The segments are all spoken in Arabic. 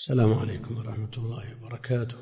السلام عليكم ورحمة الله وبركاته.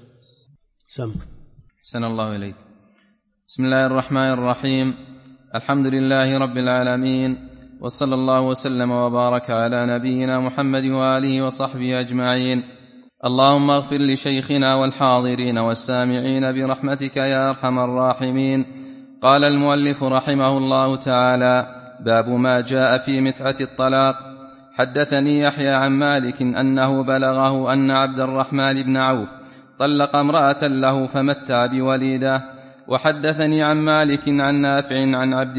أحسن الله إليك. بسم الله الرحمن الرحيم. الحمد لله رب العالمين، وصلى الله وسلم وبارك على نبينا محمد وآله وصحبه أجمعين. اللهم اغفر لشيخنا والحاضرين والسامعين برحمتك يا أرحم الراحمين. قال المؤلف رحمه الله تعالى: باب ما جاء في متعة الطلاق. حدثني يحيى عن مالك أنه بلغه أن عبد الرحمن بن عوف طلق امرأة له فمتع بوليده. وحدثني عن مالك عن نافع عن عبد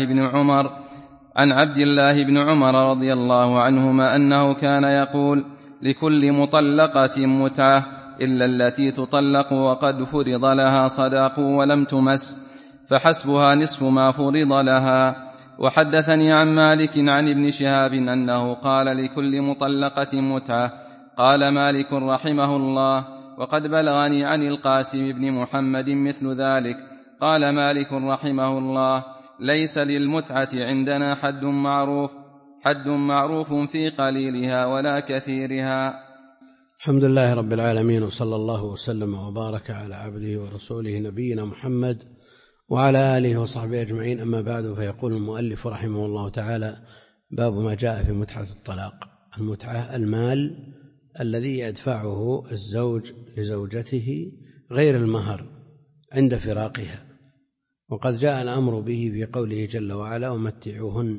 الله بن عمر رضي الله عنهما أنه كان يقول: لكل مطلقة متعة إلا التي تطلق وقد فرض لها صداق ولم تمس، فحسبها نصف ما فرض لها. وحدثني عن مالك عن ابن شهاب أنه قال: لكل مطلقة متعة. قال مالك رحمه الله: وقد بلغني عن القاسم بن محمد مثل ذلك. قال مالك رحمه الله: ليس للمتعة عندنا حد معروف في قليلها ولا كثيرها. الحمد لله رب العالمين، وصلى الله وسلم وبارك على عبده ورسوله نبينا محمد وعلى آله وصحبه أجمعين. أما بعد، فيقول المؤلف رحمه الله تعالى: باب ما جاء في متعة الطلاق. المتعة المال الذي يدفعه الزوج لزوجته غير المهر عند فراقها، وقد جاء الأمر به في قوله جل وعلا: ومتعوهن.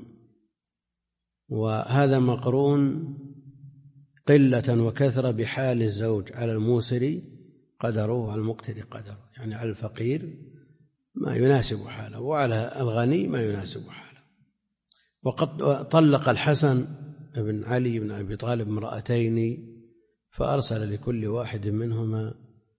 وهذا مقرون قلة وكثرة بحال الزوج، على الموسر قدره وعلى المقتر قدره، يعني على الفقير ما يناسب حاله وعلى الغني ما يناسب حاله. وقد طلق الحسن بن علي بن أبي طالب امرأتين، فأرسل لكل واحد منهما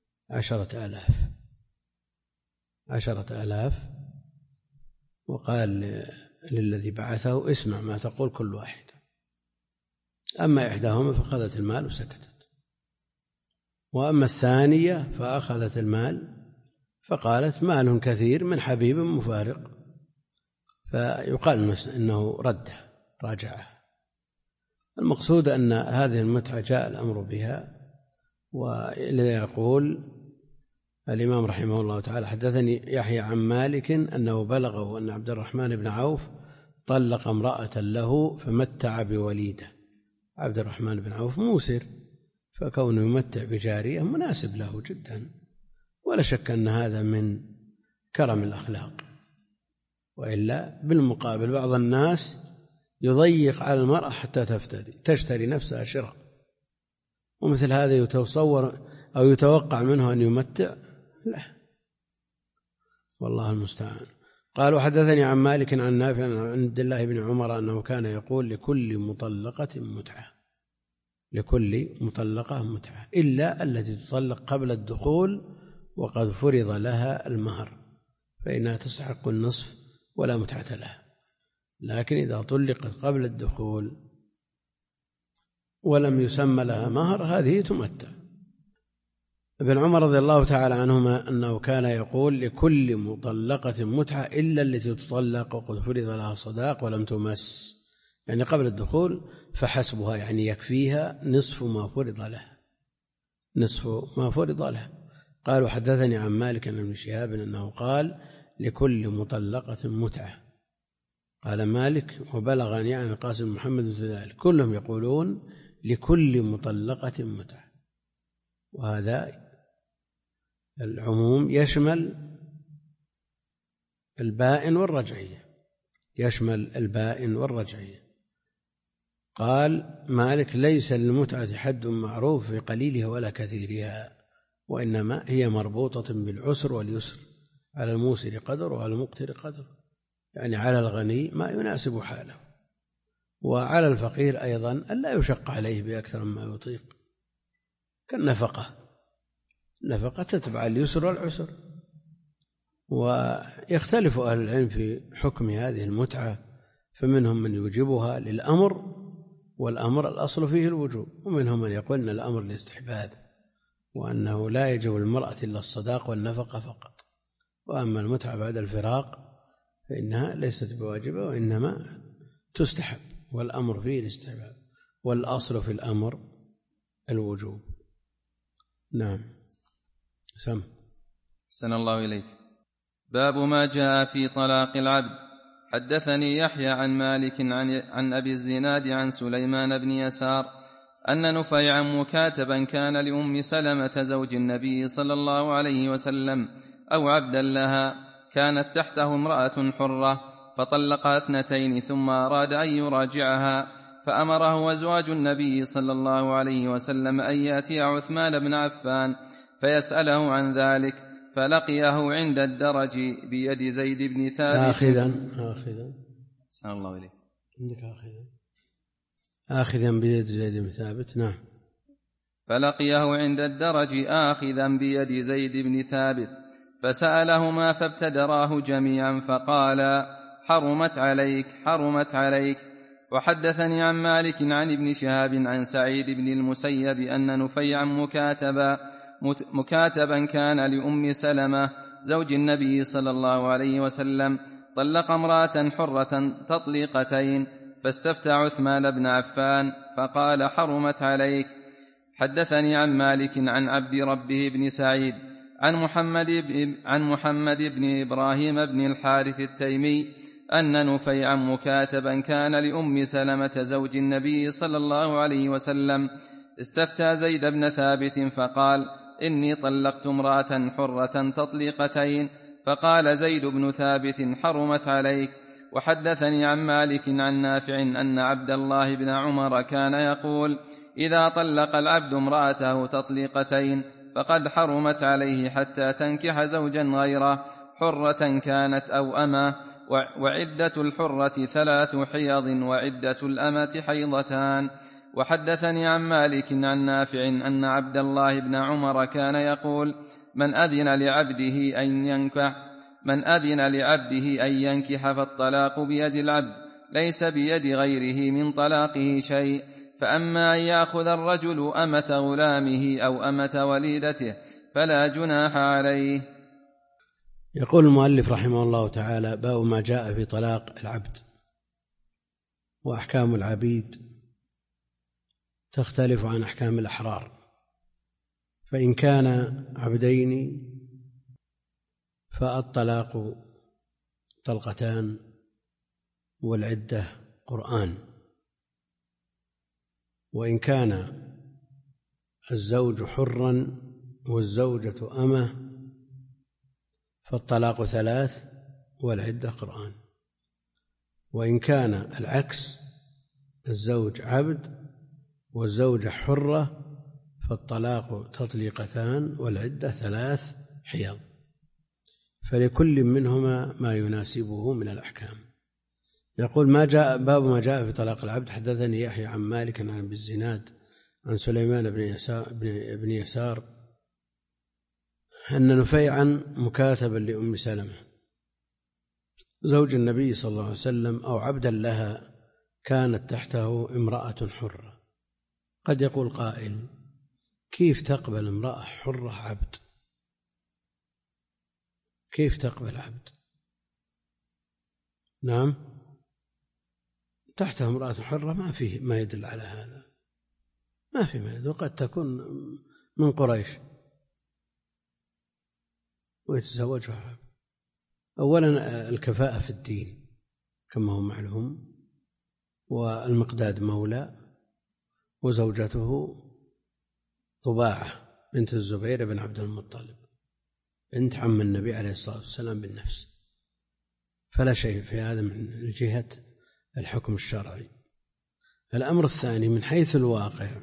10,000، وقال للذي بعثه: اسمع ما تقول كل واحد. أما إحداهما فأخذت المال وسكتت، وأما الثانية فأخذت المال فقالت: مال كثير من حبيب مفارق، فيقال إنه راجعه. المقصود أن هذه المتعة جاء الأمر بها، ولذا يقول الإمام رحمه الله تعالى: حدثني يحيى عن مالك أنه بلغه أن عبد الرحمن بن عوف طلق امرأة له فمتع بوليده. عبد الرحمن بن عوف موسر، فكونه يمتع بجارية مناسب له جدا، ولا شك أن هذا من كرم الأخلاق. وإلا بالمقابل بعض الناس يضيق على المرأة حتى تشتري نفسها شراء، ومثل هذا يتصور أو يتوقع منه أن يمتع، لا، والله المستعان. قال: وحدثني عن مالك عن نافع عن عبد الله بن عمر أنه كان يقول: لكل مطلقة متعة إلا التي تطلق قبل الدخول وقد فرض لها المهر، فإنها تستحق النصف ولا متعة لها. لكن إذا طلقت قبل الدخول ولم يسمى لها مهر، هذه تمتع. ابن عمر رضي الله تعالى عنهما أنه كان يقول: لكل مطلقة متعة إلا التي تطلق وقد فرض لها صداق ولم تمس، يعني قبل الدخول، فحسبها، يعني يكفيها نصف ما فرض لها. قال: وحدثني عن مالك عن ابن شهاب أنه قال: لكل مطلقة متعة. قال مالك: وبلغني عن القاسم بن محمد مثل ذلك. كلهم يقولون لكل مطلقة متعة، وهذا العموم يشمل البائن والرجعية. قال مالك: ليس للمتعة حد معروف في قليلها ولا كثيرها، وإنما هي مربوطة بالعسر واليسر، على الموسر قدر وعلى المقتر قدر، يعني على الغني ما يناسب حاله، وعلى الفقير أيضا ألا يشق عليه بأكثر مما يطيق، كالنفقة تتبع اليسر والعسر. ويختلف أهل العلم في حكم هذه المتعة، فمنهم من يوجبها للأمر، والأمر الأصل فيه الوجوب، ومنهم من يقول أن الأمر للاستحباب، وأنه لا يجب المرأة إلا الصداق والنفقة فقط. وأما المتعة بعد الفراق فإنها ليست بواجبة، وإنما تستحب، والأمر فيه الاستحباب، والأصل في الأمر الوجوب. نعم. سم. أحسن الله إليك. باب ما جاء في طلاق العبد. حدثني يحيى عن مالك عن أبي الزناد عن سليمان بن يسار أن نفيعا مكاتبا كان لأم سلمة زوج النبي صلى الله عليه وسلم أو عبدا لها، كانت تحته امرأة حرة فطلقها 2 ثم أراد أن يراجعها، فأمره أزواج النبي صلى الله عليه وسلم أن يأتي عثمان بن عفان فيسأله عن ذلك، فلقيه عند الدرج بيد زيد بن ثابت. أحسن الله إليك. آخذا بيد زيد بن ثابت. نعم. فلقيه عند الدرج آخذا بيد زيد بن ثابت فسألهما فابتدراه جميعا فقالا: حرمت عليك حرمت عليك. وحدثني عن مالك عن ابن شهاب عن سعيد بن المسيب أن نفيعا مكاتبا كان لأم سلمة زوج النبي صلى الله عليه وسلم طلق امرأة حرة تطليقتين، فاستفتى عثمان بن عفان فقال: حرمت عليك. حدثني عن مالك عن عبد ربه بن سعيد عن محمد بن إبراهيم بن الحارث التيمي أن نفيعا مكاتبا كان لأم سلمة زوج النبي صلى الله عليه وسلم استفتى زيد بن ثابت فقال: إني طلقت امرأة حرة تطليقتين، فقال زيد بن ثابت: حرمت عليك. وحدثني عن مالك عن نافع أن عبد الله بن عمر كان يقول: إذا طلق العبد امرأته تطليقتين فقد حرمت عليه حتى تنكح زوجا غيره، حرة كانت أو أمة، وعدة الحرة 3 حيض وعدة الأمة حيضتان. وحدثني عن مالك عن نافع أن عبد الله بن عمر كان يقول: من أذن لعبده أن ينكح فالطلاق بيد العبد ليس بيد غيره من طلاقه شيء، فأما أن يأخذ الرجل أمة غلامه أو أمة وليدته فلا جناح عليه. يقول المؤلف رحمه الله تعالى: باب ما جاء في طلاق العبد. وأحكام العبيد تختلف عن أحكام الأحرار، فإن كان عبدين فالطلاق طلقتان والعدة قرآن، وإن كان الزوج حرا والزوجة أمة فالطلاق 3 والعدة قرآن، وإن كان العكس الزوج عبد والزوجة حرة فالطلاق تطليقتان والعدة 3 حيض، فلكل منهما ما يناسبه من الأحكام. يقول: باب ما جاء في طلاق العبد. حدثني يحيى عن مالك عن أبي الزناد عن سليمان بن يسار أن نفيعا مكاتبا لأم سلمة زوج النبي صلى الله عليه وسلم أو عبدا لها كانت تحته امرأة حرة. قد يقول قائل: كيف تقبل امرأة حرة عبد؟ كيف تقبل عبد؟ نعم، تحته امرأة حرة ما فيه ما يدل على هذا، ما في ما يدل. وقد تكون من قريش ويتزوجها. أولا الكفاءة في الدين كما هو معلوم، والمقداد مولى، وزوجته طباعة بنت الزبير بن عبد المطلب بنت عم النبي عليه الصلاة والسلام بالنفس، فلا شيء في هذا من جهة الحكم الشرعي. الأمر الثاني من حيث الواقع،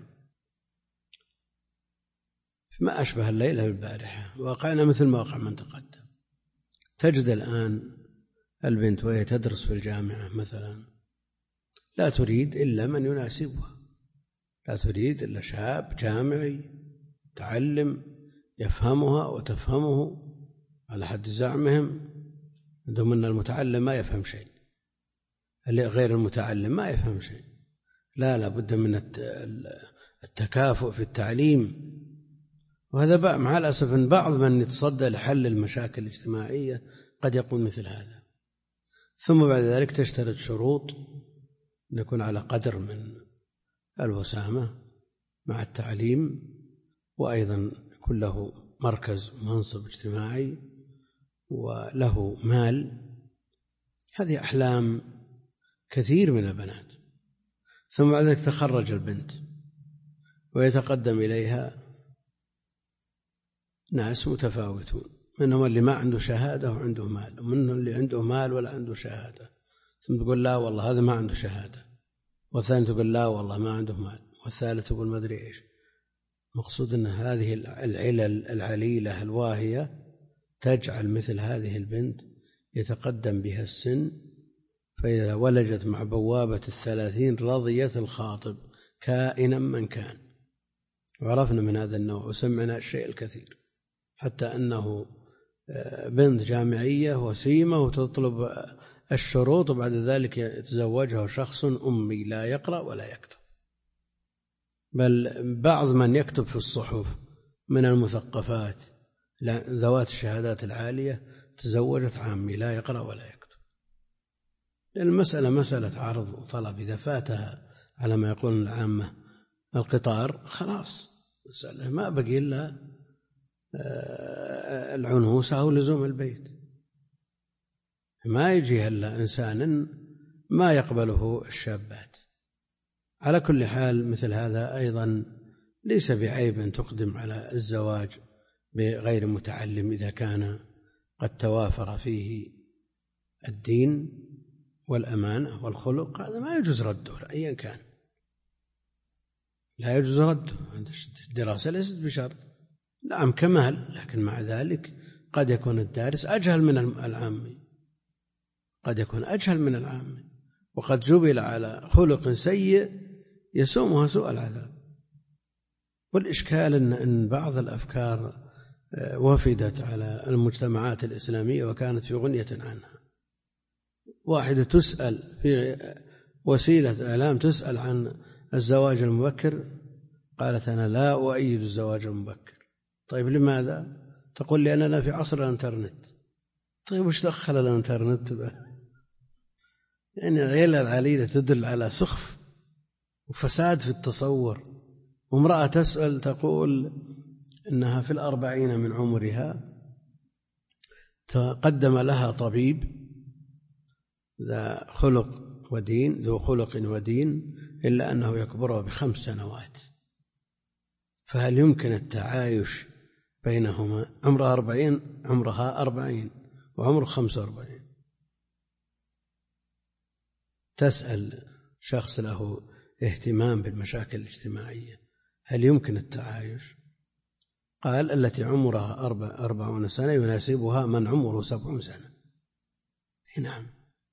ما أشبه الليلة بالبارحة، واقعنا مثل ما وقع من تقدم. تجد الآن البنت وهي تدرس في الجامعة مثلا لا تريد إلا من يناسبها، لا تريد إلا شاب جامعي تعلم يفهمها وتفهمه على حد زعمهم، عندهم أن المتعلم ما يفهم شيء، اللي غير المتعلم ما يفهم شيء. لا بد من التكافؤ في التعليم. وهذا مع الأسف أن بعض من يتصدى لحل المشاكل الاجتماعية قد يقول مثل هذا، ثم بعد ذلك تشترط شروط نكون على قدر من الوسامة مع التعليم، وأيضا يكون له مركز ومنصب اجتماعي وله مال. هذه أحلام كثير من البنات. ثم بعد ذلك تخرج البنت ويتقدم إليها ناس متفاوتون، منهم اللي ما عنده شهادة وعنده مال، ومنهم اللي عنده مال ولا عنده شهادة، ثم تقول لا والله هذا ما عنده شهادة، والثاني تقول لا والله ما عنده مال، والثالث تقول ما أدري إيش. مقصود أن هذه العلل العليلة الواهية تجعل مثل هذه البنت يتقدم بها السن، فإذا ولجت مع بوابة 30 رضيت الخاطب كائنا من كان. وعرفنا من هذا النوع وسمعنا الشيء الكثير، حتى أنه بنت جامعية وسيمة وتطلب الشروط وبعد ذلك يتزوجها شخص أمي لا يقرأ ولا يكتب، بل بعض من يكتب في الصحف من المثقفات ذوات الشهادات العالية تزوجت عامي لا يقرأ ولا يكتب. المسألة مسألة عرض وطلب، إذا فاتها على ما يقول العامة القطار خلاص مسألة ما بقي إلا العنوسة أو لزوم البيت، ما يجي إلا إنسان ما يقبله الشابات. على كل حال مثل هذا أيضا ليس بعيب أن تقدم على الزواج بغير متعلم إذا كان قد توافر فيه الدين والأمانة والخلق، هذا ما يجوز رده أيا كان، لا يجوز رده. الدراسة ليست بشرط، نعم كمال، لكن مع ذلك قد يكون الدارس أجهل من العامي، قد يكون أجهل من العامي، وقد جبل على خلق سيء يسومها سوء العذاب. والإشكال أن بعض الأفكار وفدت على المجتمعات الإسلامية وكانت في غنية عنها. واحدة تسأل في وسيلة إعلام تسأل عن الزواج المبكر، قالت أنا لا أؤيد الزواج المبكر. طيب لماذا؟ تقول لأننا في عصر الانترنت. طيب وش دخل الانترنت به؟ يعني العيلة العليلة تدل على سخف وفساد في التصور. وامرأة تسأل تقول إنها في 40 من عمرها، تقدم لها طبيب ذو خلق ودين إلا أنه يكبرها ب5 سنوات، فهل يمكن التعايش بينهما؟ عمرها 40 وعمره 45. تسأل شخص له اهتمام بالمشاكل الاجتماعية هل يمكن التعايش؟ قال التي عمرها 40 سنة يناسبها من عمره 70 سنة. نعم،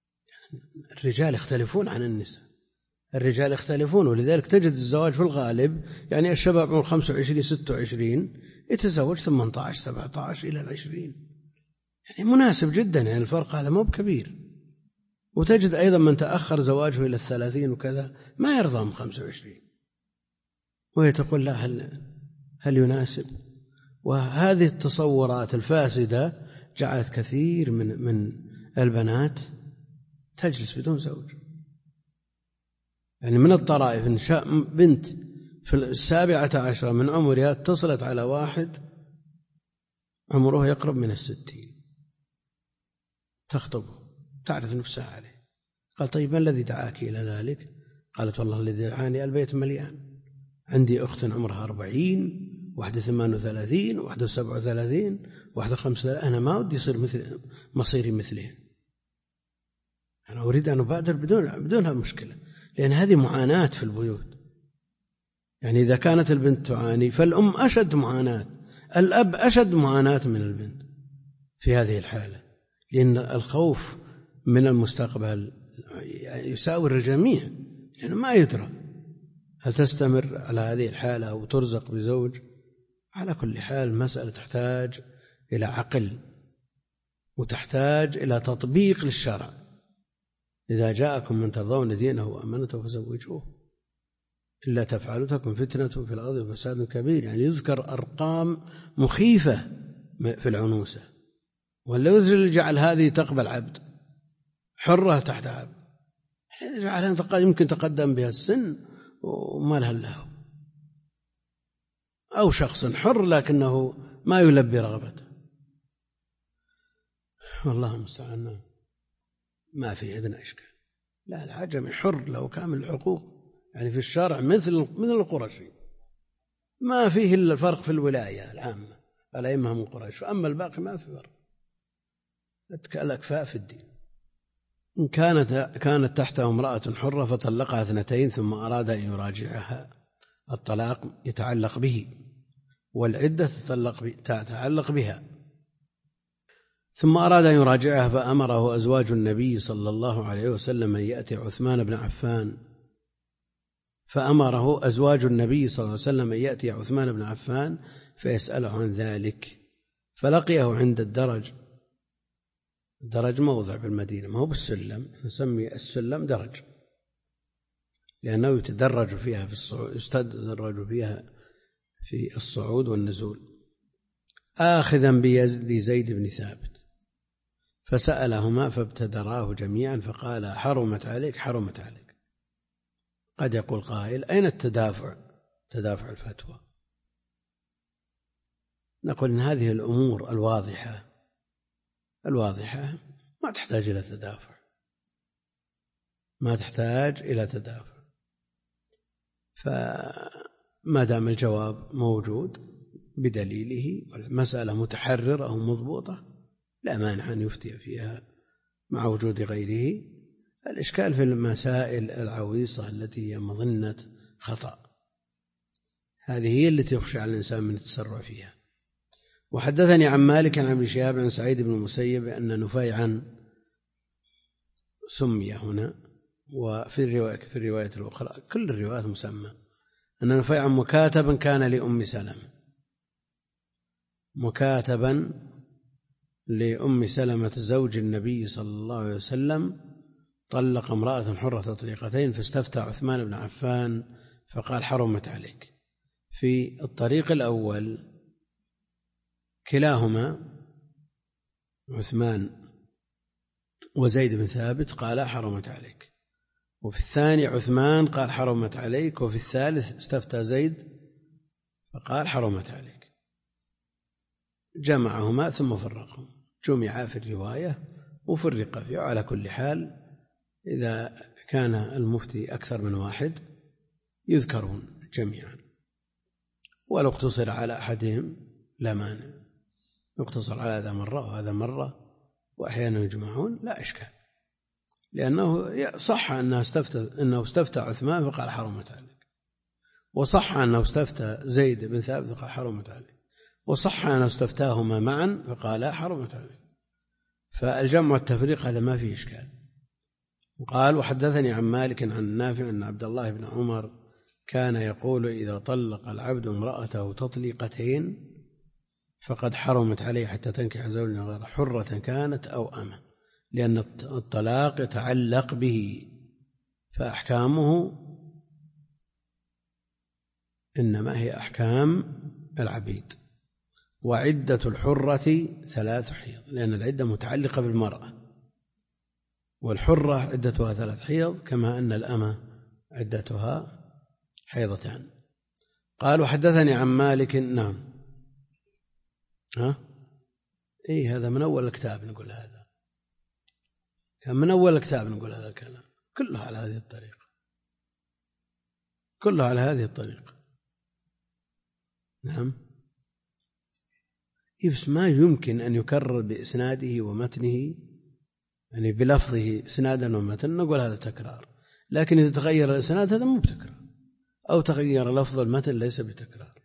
الرجال يختلفون عن النساء، الرجال يختلفون، ولذلك تجد الزواج في الغالب يعني الشباب عمره 25 26 يتزوج 18 17 إلى 20، يعني مناسب جدا، يعني الفرق هذا مو بكبير. وتجد أيضا من تأخر زواجه إلى 30 وكذا ما يرضى من 25، وهي تقول لا هل يناسب؟ وهذه التصورات الفاسدة جعلت كثير من البنات تجلس بدون زوج. يعني من الطرائف إن بنت في 17 من عمرها اتصلت على واحد عمره يقرب من 60 تخطبه، تعرف نفسها عليه. قال طيب ما الذي دعاك إلى ذلك؟ قالت والله الذي دعاني البيت مليان، عندي أخت عمرها 40، واحدة 38، واحدة 37، واحدة 35، أنا ما ودي يصير مصيري مثلهم، أنا أريد أن أبادر بدون هالمشكلة، لأن هذه معاناة في البيوت. يعني إذا كانت البنت تعاني فالأم أشد معاناة، الأب أشد معاناة من البنت في هذه الحالة، لأن الخوف من المستقبل يساور الجميع، لأنه ما يدرى هل تستمر على هذه الحالة أو ترزق بزوج. على كل حال مسألة تحتاج إلى عقل وتحتاج إلى تطبيق للشرع. إذا جاءكم من ترضون دينه وأمانته فزوجوه، إلا تفعلوا تكن فتنة في الأرض وفساد كبير. يعني يذكر أرقام مخيفة في العنوسة، والذي جعل هذه تقبل عبد حرة تحت عبد، جعلها يمكن تقدم بها السن وما لها له. أو شخص حر لكنه ما يلبي رغبته، والله المستعان، ما في عندنا إشكال. لا، العجمي حر له كامل الحقوق، يعني في الشرع مثل القرشي، ما فيه إلا الفرق في الولاية العامة، الأئمة من قريش، وأما الباقي ما في فرق، الأكفاء في الدين. إن كانت تحته امرأة حرة فطلقها 2 ثم أراد أن يراجعها، الطلاق يتعلق به، والعدة تتعلق بها. ثم أراد أن يراجعها فأمره أزواج النبي صلى الله عليه وسلم أن يأتي عثمان بن عفان، فيسأله عن ذلك، فلقيه عند الدرج موضع بالمدينة، ما هو بالسلم، نسمي السلم درج لأنه يتدرج فيها في الصعود والنزول، آخذا بيد زيد بن ثابت، فسألهما فابتدراه جميعا فقال: حرمت عليك. قد يقول قائل: أين تدافع الفتوى؟ نقول إن هذه الأمور الواضحة ما تحتاج إلى تدافع، فما دام الجواب موجود بدليله والمسألة متحررة أو مضبوطة لا مانع أن يفتي فيها مع وجود غيره. الإشكال في المسائل العويصة التي هي مظنة خطأ، هذه هي التي يخشى على الإنسان من التسرع فيها. وحدثني عن مالك عن ابن شهاب عن سعيد بن المسيب أن نفيعا سمي هنا، وفي الرواية الأخرى كل الروايات مسمى، أن نفيعا مكاتبا كان لأم سلمة زوج النبي صلى الله عليه وسلم، طلق امرأة حرة تطليقتين، فاستفتى عثمان بن عفان فقال: حرمت عليك. في الطريق الأول كلاهما عثمان وزيد بن ثابت قال: حرمت عليك، وفي الثاني عثمان قال: حرمت عليك، وفي الثالث استفتى زيد فقال: حرمت عليك. جمعهما ثم فرقهم، جمع في الرواية وفرق فيه. على كل حال إذا كان المفتي أكثر من واحد يذكرون جميعا، ولو اقتصر على أحدهم لا مانع، يقتصر على هذا مرة وهذا مرة، وأحيانا يجمعون لا إشكال، لأنه صح أنه استفتى عثمان فقال: حرمت عليك، وصح أنه استفتى زيد بن ثابت فقال: حرمت عليك، وصح أنه استفتاهما معا فقال: حرمت عليك. فالجمع والتفريق هذا ما فيه إشكال. وقال: وحدثني عن مالك عن نافع أن عبد الله بن عمر كان يقول: إذا طلق العبد امرأته تطليقتين فقد حرمت عليه حتى تنكح زوجا غيره، حرة كانت أو أمة، لأن الطلاق يتعلق به، فأحكامه إنما هي أحكام العبيد. وعدة الحرة 3 حيض، لأن العدة متعلقة بالمرأة، والحرة عدتها 3 حيض، كما أن الأمة عدتها حيضتان. قال: وحدثني عن مالك. نعم، هذا من أول الكتاب نقول هذا، كان من أول الكتاب نقول هذا الكلام، كله على هذه الطريقة، نعم. بس ما يمكن أن يكرر بإسناده ومتنه، يعني بلفظه إسنادا ومتن، نقول هذا تكرار. لكن إذا تغير الإسناد هذا مو بتكرار، أو تغير لفظ المتن ليس بتكرار.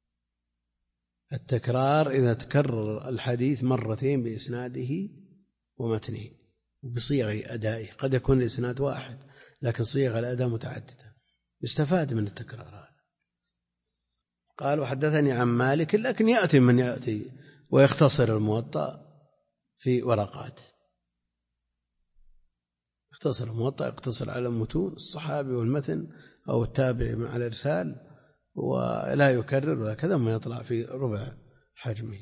التكرار إذا تكرر الحديث مرتين بإسناده ومتنه وبصيغ أدائه، قد يكون الإسناد واحد لكن صيغ الأداء متعددة، يستفاد من التكرار هذا. قال: وحدثني عن مالك، لكن يأتي من يأتي ويختصر الموطأ في ورقات، يقتصر على متون الصحابي والمتن أو التابع مع الإرسال، ولا يكرر وهكذا، ما يطلع في ربع حجمه.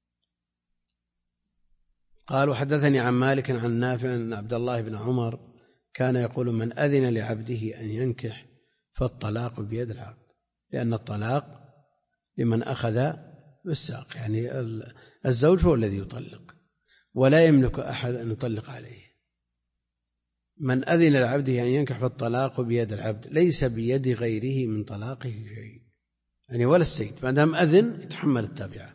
قال: وحدثني عن مالك عن نافع أن عبد الله بن عمر كان يقول: من أذن لعبده أن ينكح فالطلاق بيد العبد، لأن الطلاق لمن أخذ بالساق، يعني الزوج هو الذي يطلق ولا يملك أحد أن يطلق عليه. من أذن لعبده أن ينكح فالطلاق بيد العبد ليس بيد غيره من طلاقه شيء، يعني ولا السيد ما دام أذن يتحمل التابعة.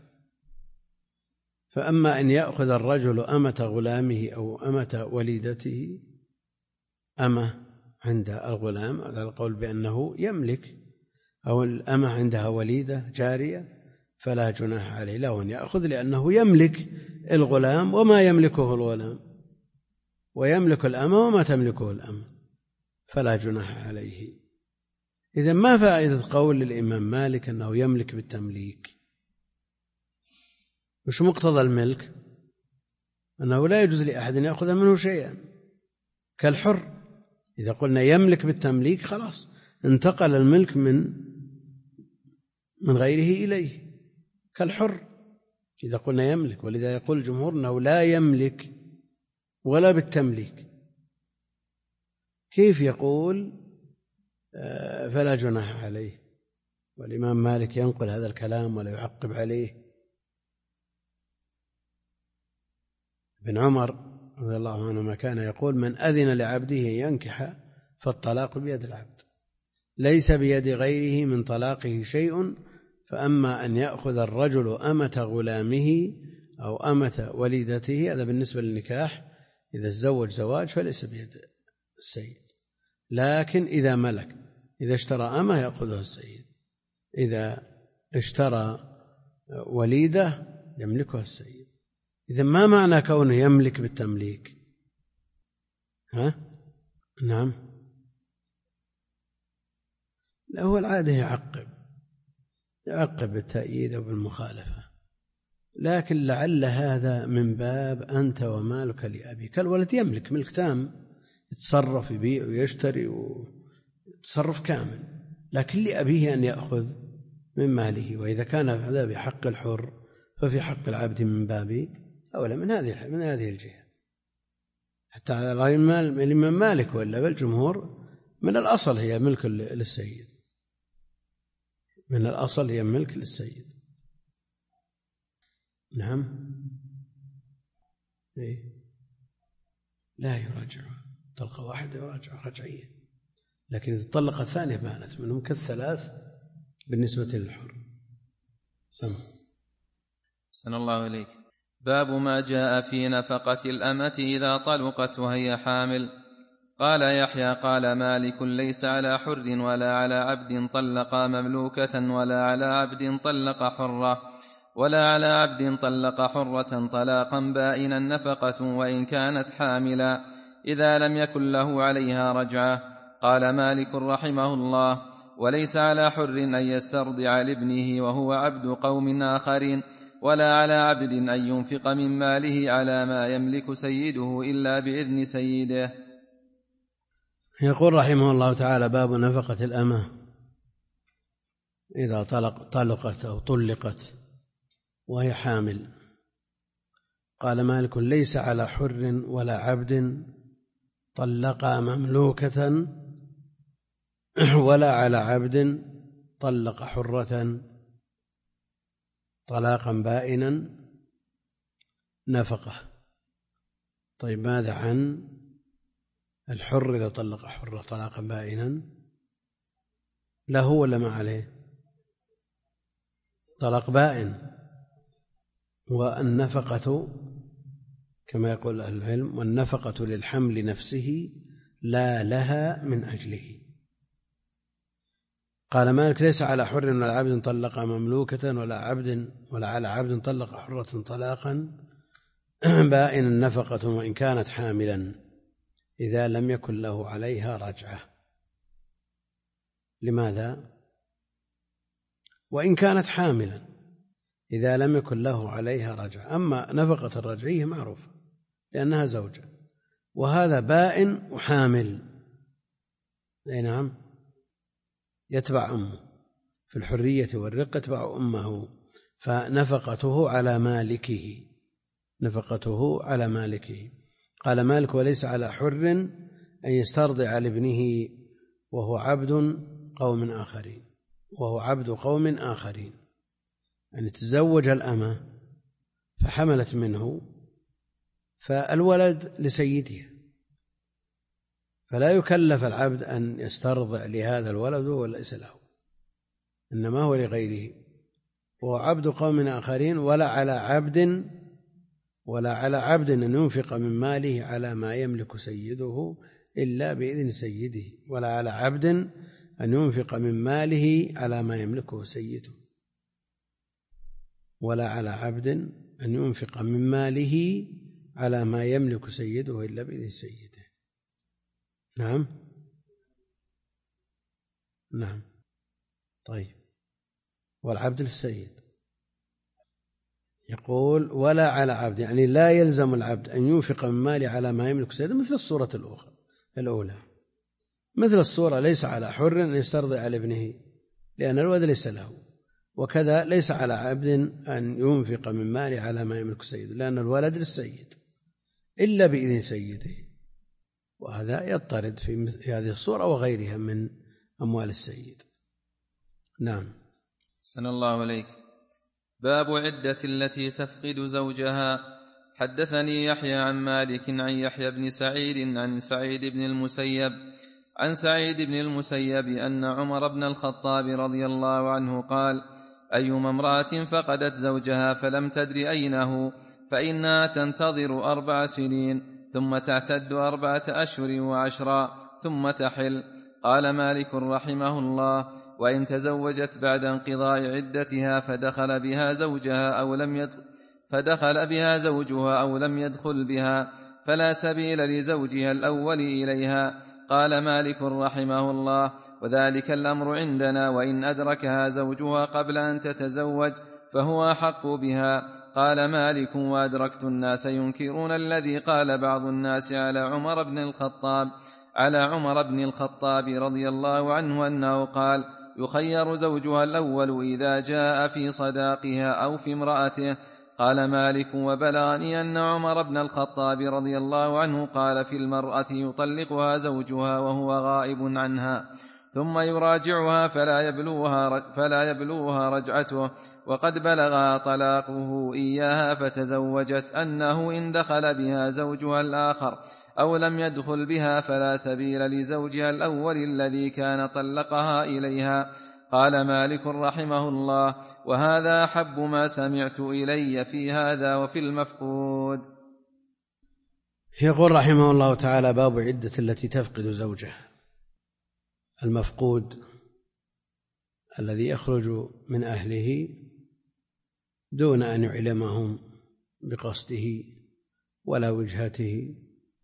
فأما أن يأخذ الرجل أمة غلامه أو أمة وليدته، أمة عند الغلام هذا القول بأنه يملك، أو الأمة عندها وليدة جارية فلا جناح عليه له أن يأخذ، لأنه يملك الغلام وما يملكه الغلام، ويملك الأمة وما تملكه الأمة، فلا جناح عليه. إذن ما فائدة قول الإمام مالك أنه يملك بالتمليك؟ وش مقتضى الملك؟ أنه لا يجوز لأحد أن يأخذ منه شيئا كالحر. إذا قلنا يملك بالتمليك خلاص انتقل الملك من غيره إليه كالحر إذا قلنا يملك. ولذا يقول الجمهور أنه لا يملك ولا بالتمليك. كيف يقول فلا جناح عليه؟ والإمام مالك ينقل هذا الكلام ولا يعقب عليه. ابن عمر رضي الله عنهما كان يقول من أذن لعبده ينكح فالطلاق بيد العبد ليس بيد غيره من طلاقه شيء، فأما أن يأخذ الرجل أمة غلامه أو أمة وليدته، هذا بالنسبة للنكاح إذا تزوج زواج فليس بيد السيد، لكن إذا ملك، إذا اشترى أمة يأخذها السيد، إذا اشترى وليدة يملكها السيد. إذن ما معنى كونه يملك بالتمليك؟ نعم، لا هو العادة يعقب بالتأييد أو بالمخالفة، لكن لعل هذا من باب أنت ومالك لأبيك. الولد يملك ملك تام، يتصرف، يبيع ويشتري وتصرف كامل، لكن لأبيه أن يأخذ من ماله. وإذا كان هذا بحق الحر ففي حق العبد من باب أولى من هذه الجهة. حتى على رأي الإمام مالك ولا بالجمهور من الأصل هي ملك للسيد، من الأصل هي ملك للسيد. نعم، لا يراجع طلقة واحدة يراجع رجعية، لكن إذا طلق الثانية بانت منهم كالثلاث بالنسبة للحر. سن الله إليك. باب ما جاء في نفقة الأمة إذا طلقت وهي حامل. قال يحيى قال مالك ليس على حر ولا على عبد طلق مملوكة ولا على عبد طلق حرة ولا على عبد طلق حرة طلاقا بائنا نفقة وإن كانت حاملا إذا لم يكن له عليها رجعة. قال مالك رحمه الله وليس على حر أن يسترضع لابنه وهو عبد قوم آخرين ولا على عبد أن ينفق من ماله على ما يملك سيده إلا بإذن سيده. يقول رحمه الله تعالى باب نفقة الأمة إذا طلقت أو طلقت وهي حامل. قال مالك ليس على حر ولا عبد طلق مملوكة ولا على عبد طلق حرة طلاقا بائنا نفقة. طيب ماذا عن الحر إذا طلق حرة طلاقا بائنا؟ له ولا ما عليه؟ طلاق بائن. والنفقة كما يقول أهل العلم والنفقة للحمل نفسه لا لها من أجله. قال مالك ليس على حر ولا عبد طلق مملوكة ولا على عبد طلق حرة طلاقا بائن نفقة وإن كانت حاملا إذا لم يكن له عليها رجعة. لماذا؟ وإن كانت حاملا إذا لم يكن له عليها رجعة. أما نفقة الرجعية معروفة لأنها زوجة، وهذا بائن وحامل. أي نعم، يتبع أمه في الحرية والرقة، يتبع أمه، فنفقته على مالكه، نفقته على مالكه. قال مالك وليس على حر أن يسترضع لابنه وهو عبد قوم آخرين يعني تزوج الأمة فحملت منه، فالولد لسيدها، فلا يكلف العبد أن يسترضع لهذا الولد وليس له، إنما هو لغيره، وهو عبد قوم آخرين. ولا على عبد أن ينفق من ماله على ما يملك سيده إلا بإذن سيده، ولا على عبد أن ينفق من ماله على ما يملكه سيده، ولا على عبد أن ينفق من ماله على ما يملك سيده إلا بإذن سيده. نعم. طيب، والعبد للسيد. يقول ولا على عبد، يعني لا يلزم العبد أن ينفق من ماله على ما يملك سيده، مثل الصورة الأولى، مثل الصورة ليس على حر أن يسترضع على ابنه لأن الولد ليس له، وكذا ليس على عبد أن ينفق من ماله على ما يملك سيده لأن الولد للسيد إلا بإذن سيده، وهذا يضطرد في هذه الصورة وغيرها من أموال السيد. نعم. أحسن الله عليك. باب عدة التي تفقد زوجها. حدثني يحيى عن مالك عن يحيى بن سعيد عن سعيد بن المسيب أن عمر بن الخطاب رضي الله عنه قال: أيما امرأة فقدت زوجها فلم تدر أينه فإنها تنتظر 4 سنين ثم تعتد 4 أشهر و10 ثم تحل. قال مالك رحمه الله: وإن تزوجت بعد انقضاء عدتها فدخل بها زوجها أو لم يدخل بها فلا سبيل لزوجها الأول إليها. قال مالك رحمه الله: وذلك الأمر عندنا، وإن أدركها زوجها قبل أن تتزوج فهو أحق بها. قال مالك: وأدركت الناس ينكرون الذي قال بعض الناس على عمر بن الخطاب رضي الله عنه أنه قال: يخير زوجها الأول إذا جاء في صداقها أو في امرأته. قال مالك: وبلغني أن عمر بن الخطاب رضي الله عنه قال في المرأة يطلقها زوجها وهو غائب عنها ثم يراجعها فلا يبلوها رجعته، وقد بلغها طلاقه إياها فتزوجت، أنه إن دخل بها زوجها الآخر أو لم يدخل بها فلا سبيل لزوجها الأول الذي كان طلقها إليها. قال مالك رحمه الله: وهذا أحب ما سمعت إلي في هذا وفي المفقود. يقول رحمه الله تعالى: باب عدة التي تفقد زوجها. المفقود الذي يخرج من أهله دون أن يعلمهم بقصده ولا وجهته،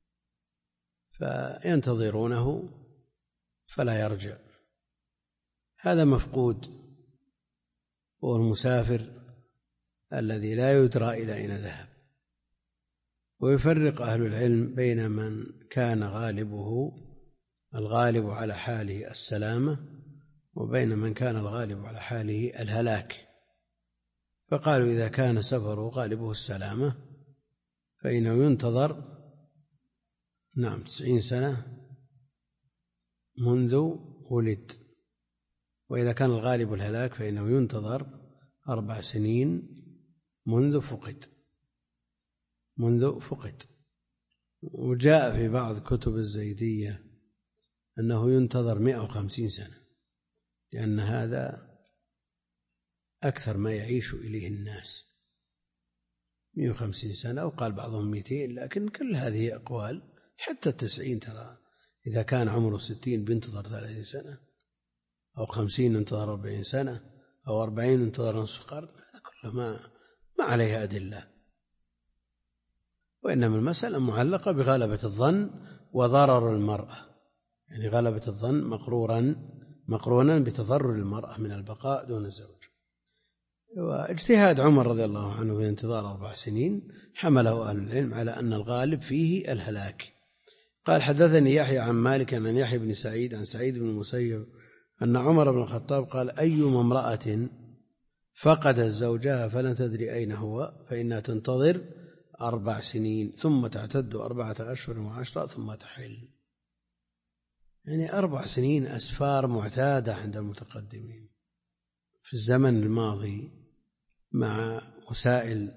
فينتظرونه فلا يرجع، هذا مفقود. هو المسافر الذي لا يدرى إلى أين ذهب. ويفرق أهل العلم بين من كان الغالب على حاله السلامة وبين من كان الغالب على حاله الهلاك. فقالوا إذا كان سفره غالبه السلامة فإنه ينتظر 90 سنة منذ ولد، وإذا كان الغالب الهلاك فإنه ينتظر 4 سنين منذ فقد. وجاء في بعض كتب الزيدية أنه ينتظر 150 سنة، لأن هذا أكثر ما يعيش إليه الناس، 150 سنة، أو قال بعضهم 200، لكن كل هذه أقوال. حتى 90 ترى إذا كان عمره 60 بينتظر 30 سنة، أو 50 انتظر 40 سنة، أو 40 انتظر نصف قرن، هذا كله ما عليها أدلة. وإنما المسألة معلقة بغلبة الظن وضرر المرأة، يعني غلبة الظن مقرونا بتضرر المرأة من البقاء دون الزوج. واجتهاد عمر رضي الله عنه في انتظار 4 سنين حمله أهل العلم على أن الغالب فيه الهلاك. قال: حدثني يحيى عن مالك عن يحيى بن سعيد عن سعيد بن المسيب أن عمر بن الخطاب قال: أيما امرأة فقدت زوجها فلن تدري أين هو فإنها تنتظر 4 سنين ثم تعتد 4 أشهر و10 ثم تحل. يعني 4 سنين أسفار معتادة عند المتقدمين في الزمن الماضي، مع وسائل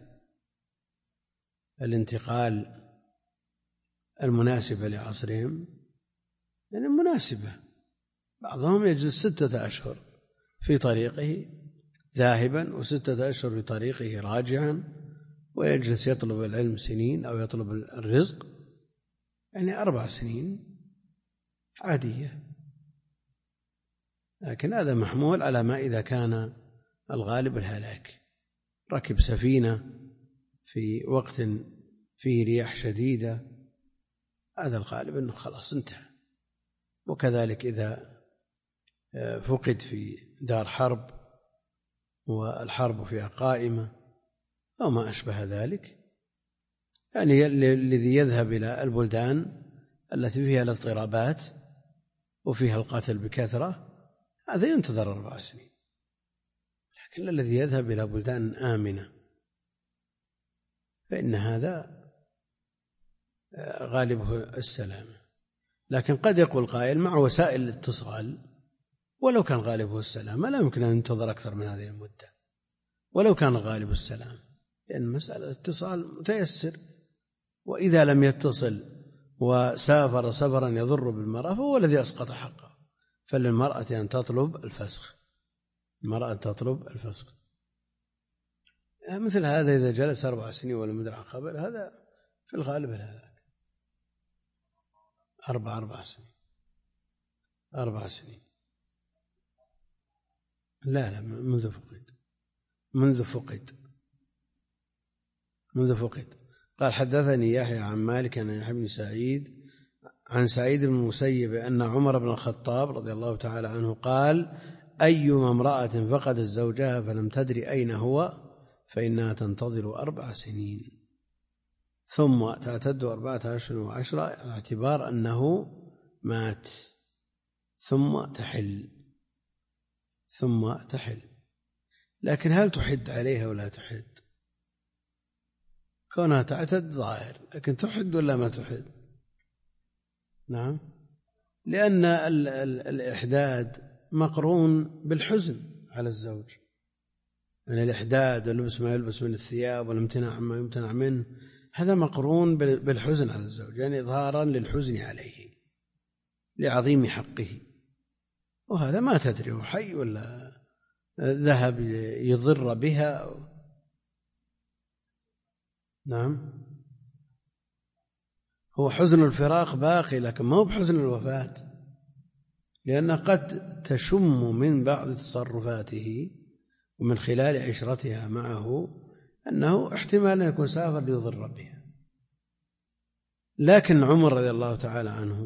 الانتقال المناسبة لعصرهم، يعني مناسبة. بعضهم يجلس 6 أشهر في طريقه ذاهبا و6 أشهر في طريقه راجعا، ويجلس يطلب العلم سنين أو يطلب الرزق، يعني 4 سنين عادية. لكن هذا محمول على ما إذا كان الغالب الهلاك، ركب سفينة في وقت فيه رياح شديدة، هذا الغالب أنه خلاص انتهى. وكذلك إذا فقد في دار حرب والحرب فيها قائمة أو ما أشبه ذلك، يعني الذي يذهب إلى البلدان التي فيها الاضطرابات وفيها القتل بكثرة هذا ينتظر 4 سنين. لكن الذي يذهب إلى بلدان آمنة فإن هذا غالبه السلامة. لكن قد يقول قائل مع وسائل الاتصال ولو كان غالبه السلامة لا يمكن أن ينتظر أكثر من هذه المدة ولو كان غالب السلام، لأن مسألة الاتصال متيسر، وإذا لم يتصل وسافر سفرا يضر بالمرأة فهو الذي أسقط حقه. فللمرأة أن تطلب الفسخ، المرأة تطلب الفسخ. مثل هذا إذا جلس 4 سنين ولم يدرع عن خبر هذا في الغالب الهلاك. 4 سنين 4 سنين لا منذ فقد. قال حدثني يحيى عن مالك عن يحيى بن سعيد عن سعيد بن المسيب أن عمر بن الخطاب رضي الله تعالى عنه قال أيما امرأة فقدت زوجها فلم تدري أين هو فإنها تنتظر 4 سنين ثم تعتد 14 و10 على اعتبار أنه مات ثم تحل. لكن هل تحد عليها ولا تحد؟ كونها تعتد ظاهر، لكن تحد ولا ما تحد؟ نعم، لأن الإحداد مقرون بالحزن على الزوج، يعني الإحداد ولبس ما يلبس من الثياب والامتناع عما يمتنع منه هذا مقرون بالحزن على الزوج، يعني إظهارا للحزن عليه لعظيم حقه. وهذا ما تدري هو حي ولا ذهب يضر بها. نعم، هو حزن الفراق باقي لكن ما هو بحزن الوفاة، لأن قد تشم من بعض تصرفاته ومن خلال عشرتها معه أنه احتمال أن يكون سافر ليضر بها. لكن عمر رضي الله تعالى عنه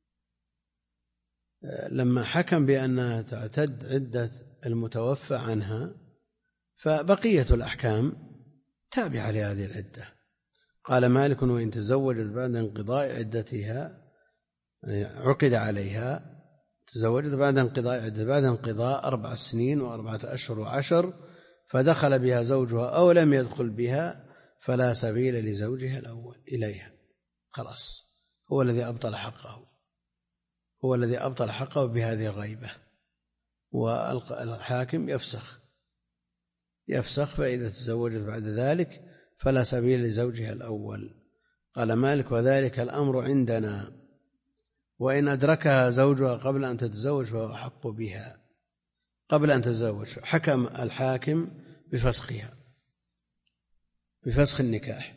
لما حكم بأنها تعتد عدة المتوفى عنها فبقية الأحكام تابعة لهذه العدة. قال مالك وإن تزوجت بعد انقضاء عدتها، عقد عليها، تزوجت بعد انقضاء عدتها بعد انقضاء 4 سنين و4 أشهر و10 فدخل بها زوجها أو لم يدخل بها فلا سبيل لزوجها الأول إليها، خلاص هو الذي أبطل حقه بهذه الغيبة. والحاكم يفسخ فإذا تزوجت بعد ذلك فلا سبيل لزوجها الأول. قال مالك وذلك الأمر عندنا، وإن أدركها زوجها قبل أن تتزوج فهو أحق بها قبل أن تتزوج. حكم الحاكم بفسخها، بفسخ النكاح،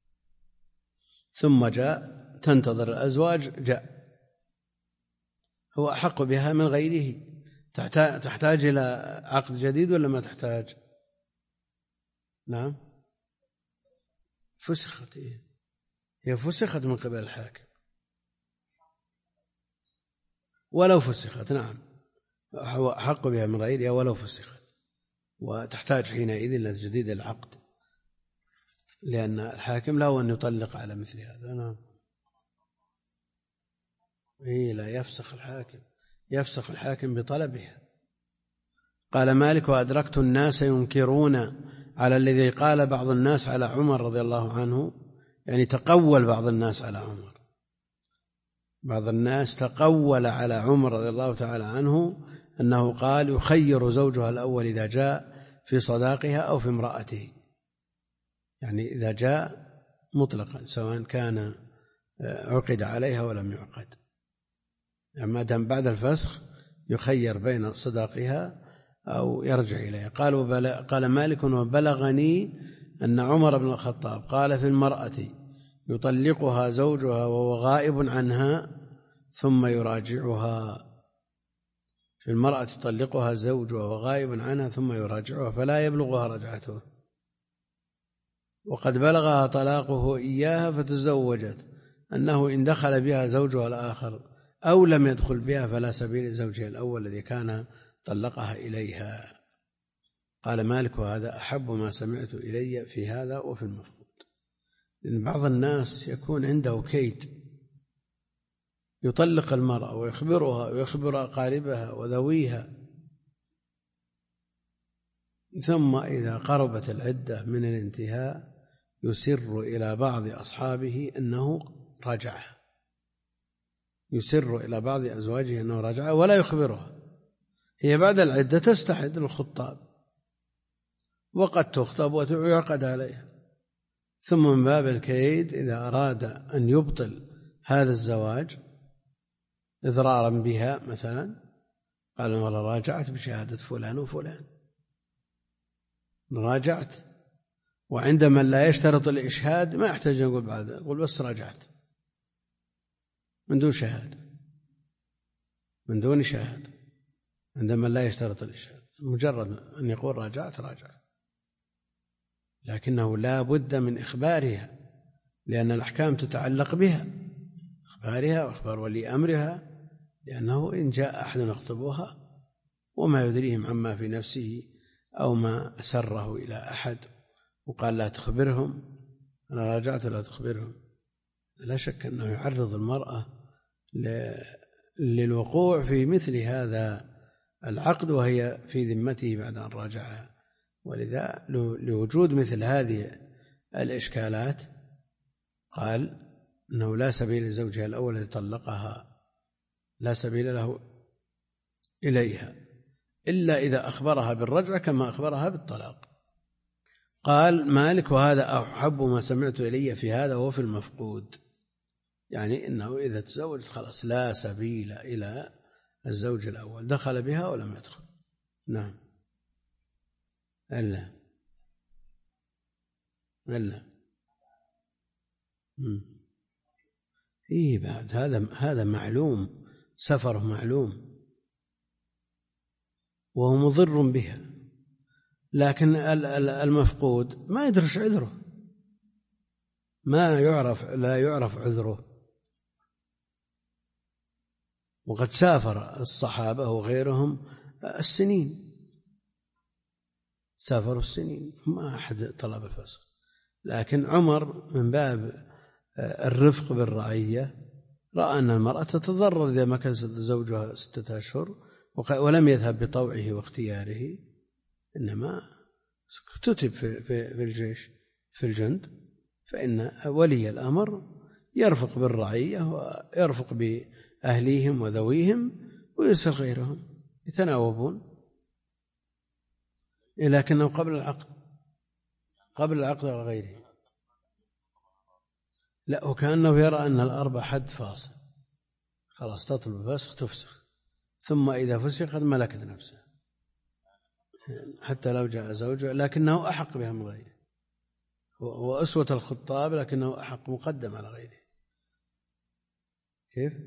ثم جاء تنتظر الأزواج، جاء هو أحق بها من غيره. تحتاج إلى عقد جديد ولا ما تحتاج؟ نعم، فسخت، هي فسخت من قبل الحاكم ولو فسخت، نعم هو أحق بها من غيرها ولو فسخت، وتحتاج حينئذ إلى تجديد العقد، لأن الحاكم له أن يطلق على مثل هذا. نعم، لا يفسخ الحاكم بطلبها. قال مالك وأدركت الناس ينكرون على الذي قال بعض الناس على عمر رضي الله عنه، يعني تقول بعض الناس على عمر، بعض الناس تقول على عمر رضي الله تعالى عنه أنه قال يخير زوجها الأول إذا جاء في صداقها أو في امرأته، يعني إذا جاء مطلقا سواء كان عقد عليها ولم يعقد، يعني ما دام بعد الفسخ يخير بين صداقها أو يرجع إليها. قال مالك: وبلغني أن عمر بن الخطاب قال في المرأة يطلقها زوجها وهو غائب عنها ثم يراجعها، في المرأة يطلقها زوجها وهو غائب عنها ثم يراجعها فلا يبلغها رجعته، وقد بلغها طلاقه إياها فتزوجت أنه إن دخل بها زوجها الآخر أو لم يدخل بها فلا سبيل لزوجها الأول الذي كان طلقها إليها. قال مالك: وهذا أحب ما سمعت إلي في هذا وفي المفقود. لأن بعض الناس يكون عنده كيد، يطلق المرأة ويخبرها ويخبر أقاربها وذويها، ثم إذا قربت العدة من الانتهاء يسر إلى بعض أصحابه أنه رجع، يسر إلى بعض أزواجه أنه رجع ولا يخبرها. هي بعد العدة تستعد للخطاب وقد تخطب ويعقد عليها، ثم من باب الكيد إذا أراد أن يبطل هذا الزواج إضرارا بها مثلا قال: والله راجعت بشهادة فلان وفلان، راجعت، وعندما لا يشترط الإشهاد ما يحتاج نقول بعد، يقول بس راجعت من دون شهادة، من دون شهادة، عندما لا يشترط الإشهاد، مجرد أن يقول راجعت راجعت، لكنه لا بد من إخبارها لأن الأحكام تتعلق بها، إخبارها وإخبار ولي أمرها، لأنه إن جاء أحد يخطبها وما يدريهم عما في نفسه أو ما أسره إلى أحد وقال لا تخبرهم، أنا راجعت لا تخبرهم، لا شك أنه يعرض المرأة للوقوع في مثل هذا العقد وهي في ذمته بعد أن راجعها. ولذا لوجود مثل هذه الإشكالات قال أنه لا سبيل لزوجها الأول الذي طلقها، لا سبيل له إليها إلا إذا أخبرها بالرجعة كما أخبرها بالطلاق. قال مالك: وهذا أحب ما سمعت إلي في هذا وفي المفقود، يعني إنه إذا تزوج خلاص لا سبيل إلى الزوج الأول، دخل بها ولم يدخل. نعم. ألا إيه بعد هذا معلوم، سفره معلوم وهو مضر بها، لكن المفقود ما يدرش عذره، لا يعرف عذره. وقد سافر الصحابة وغيرهم السنين، سافروا السنين ما أحد طلب الفسخ، لكن عمر من باب الرفق بالرعية رأى أن المرأة تتضرر إذا ما كان زوجها 6 أشهر ولم يذهب بطوعه واختياره، إنما كتب في الجيش في الجند، فإن ولي الأمر يرفق بالرعية ويرفق بأهليهم وذويهم ويرسل غيرهم يتناوبون، لكنه قبل العقد على غيره. لا، وكأنه يرى أن الأربع حد فاصل، خلاص تطلب فسخ تفسخ، ثم إذا فسخت ملكت نفسها حتى لو جاء زوجها، لكنه أحق بها من غيره، وأسوة الخطاب لكنه أحق مقدم على غيره. كيف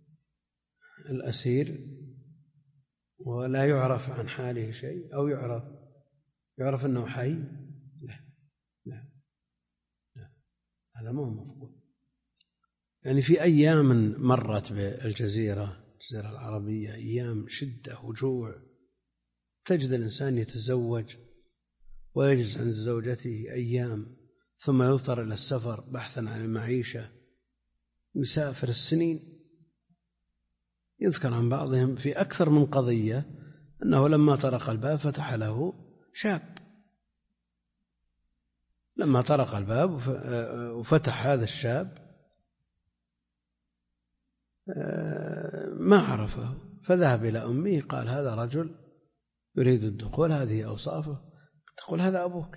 الأسير ولا يعرف عن حاله شيء، أو يعرف أنه حي؟ لا هذا ما هو مفقود. يعني في أيام مرت بالجزيرة العربية، أيام شدة وجوع، تجد الإنسان يتزوج ويجلس عند زوجته أيام ثم يضطر إلى السفر بحثا عن المعيشة، يسافر السنين. يذكر عن بعضهم في أكثر من قضية أنه لما طرق الباب فتح له شاب، لما طرق الباب وفتح هذا الشاب ما عرفه، فذهب إلى أمه قال هذا رجل يريد الدخول، هذه أوصافه، تقول هذا أبوك.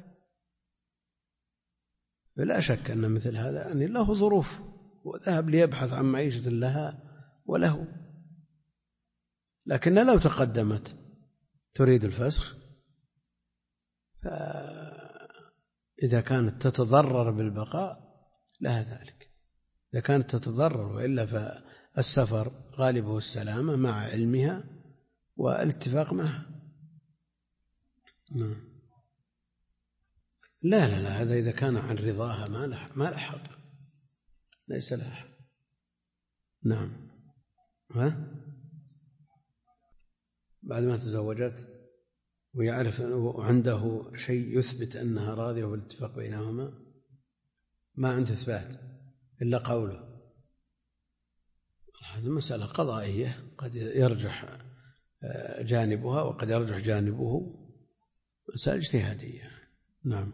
فلا شك أن مثل هذا يعني له ظروف، وذهب ليبحث عن معيشة لها وله. لكن لو تقدمت تريد الفسخ، فإذا كانت تتضرر بالبقاء لها ذلك. إذا كانت تتضرر، وإلا فالسفر غالبه السلامة مع علمها والاتفاق معها. لا هذا إذا كان عن رضاها ما له حق، ليس لها حق. نعم. بعد ما تزوجت ويعرف أنه عنده شيء يثبت أنها راضية والاتفاق بينهما، ما عنده إثبات إلا قوله، هذه مسألة قضائية، قد يرجح جانبها وقد يرجح جانبه، مسألة اجتهادية. نعم.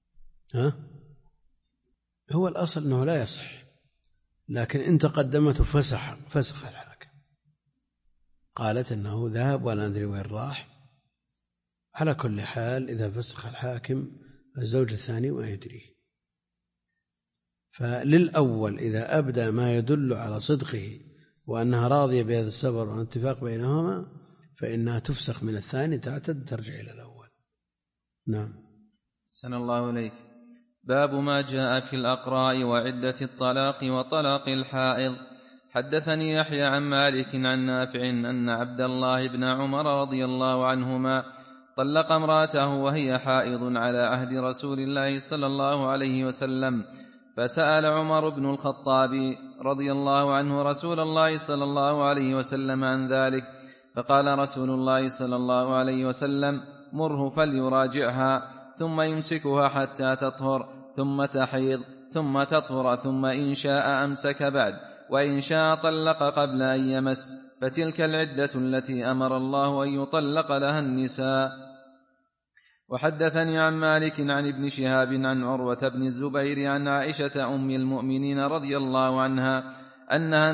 هو الأصل أنه لا يصح، لكن إن تقدمته فسخ الحاكم، قالت أنه ذهب ولا ندري وين راح. على كل حال إذا فسخ الحاكم الزوج الثاني ما يدريه. فللأول إذا أبدى ما يدل على صدقه وأنها راضية بهذا السفر والاتفاق بينهما، فإنها تفسخ من الثاني، تعتد، ترجع إلى الأول. نعم. سن الله إليك. باب ما جاء في الأقراء وعدة الطلاق وطلاق الحائض. حدثني يحيى عن مالك عن نافع أن عبد الله بن عمر رضي الله عنهما طلق امرأته وهي حائض على عهد رسول الله صلى الله عليه وسلم، فسأل عمر بن الخطاب رضي الله عنه رسول الله صلى الله عليه وسلم عن ذلك، فقال رسول الله صلى الله عليه وسلم: مره فليراجعها، ثم يمسكها حتى تطهر، ثم تحيض، ثم تطهر، ثم إن شاء أمسك بعد، وإن شاء طلق قبل أن يمس، فتلك العدة التي أمر الله أن يطلق لها النساء. وحدثني عن مالك عن ابن شهاب عن عروة بن الزبير عن عائشة أم المؤمنين رضي الله عنها أنها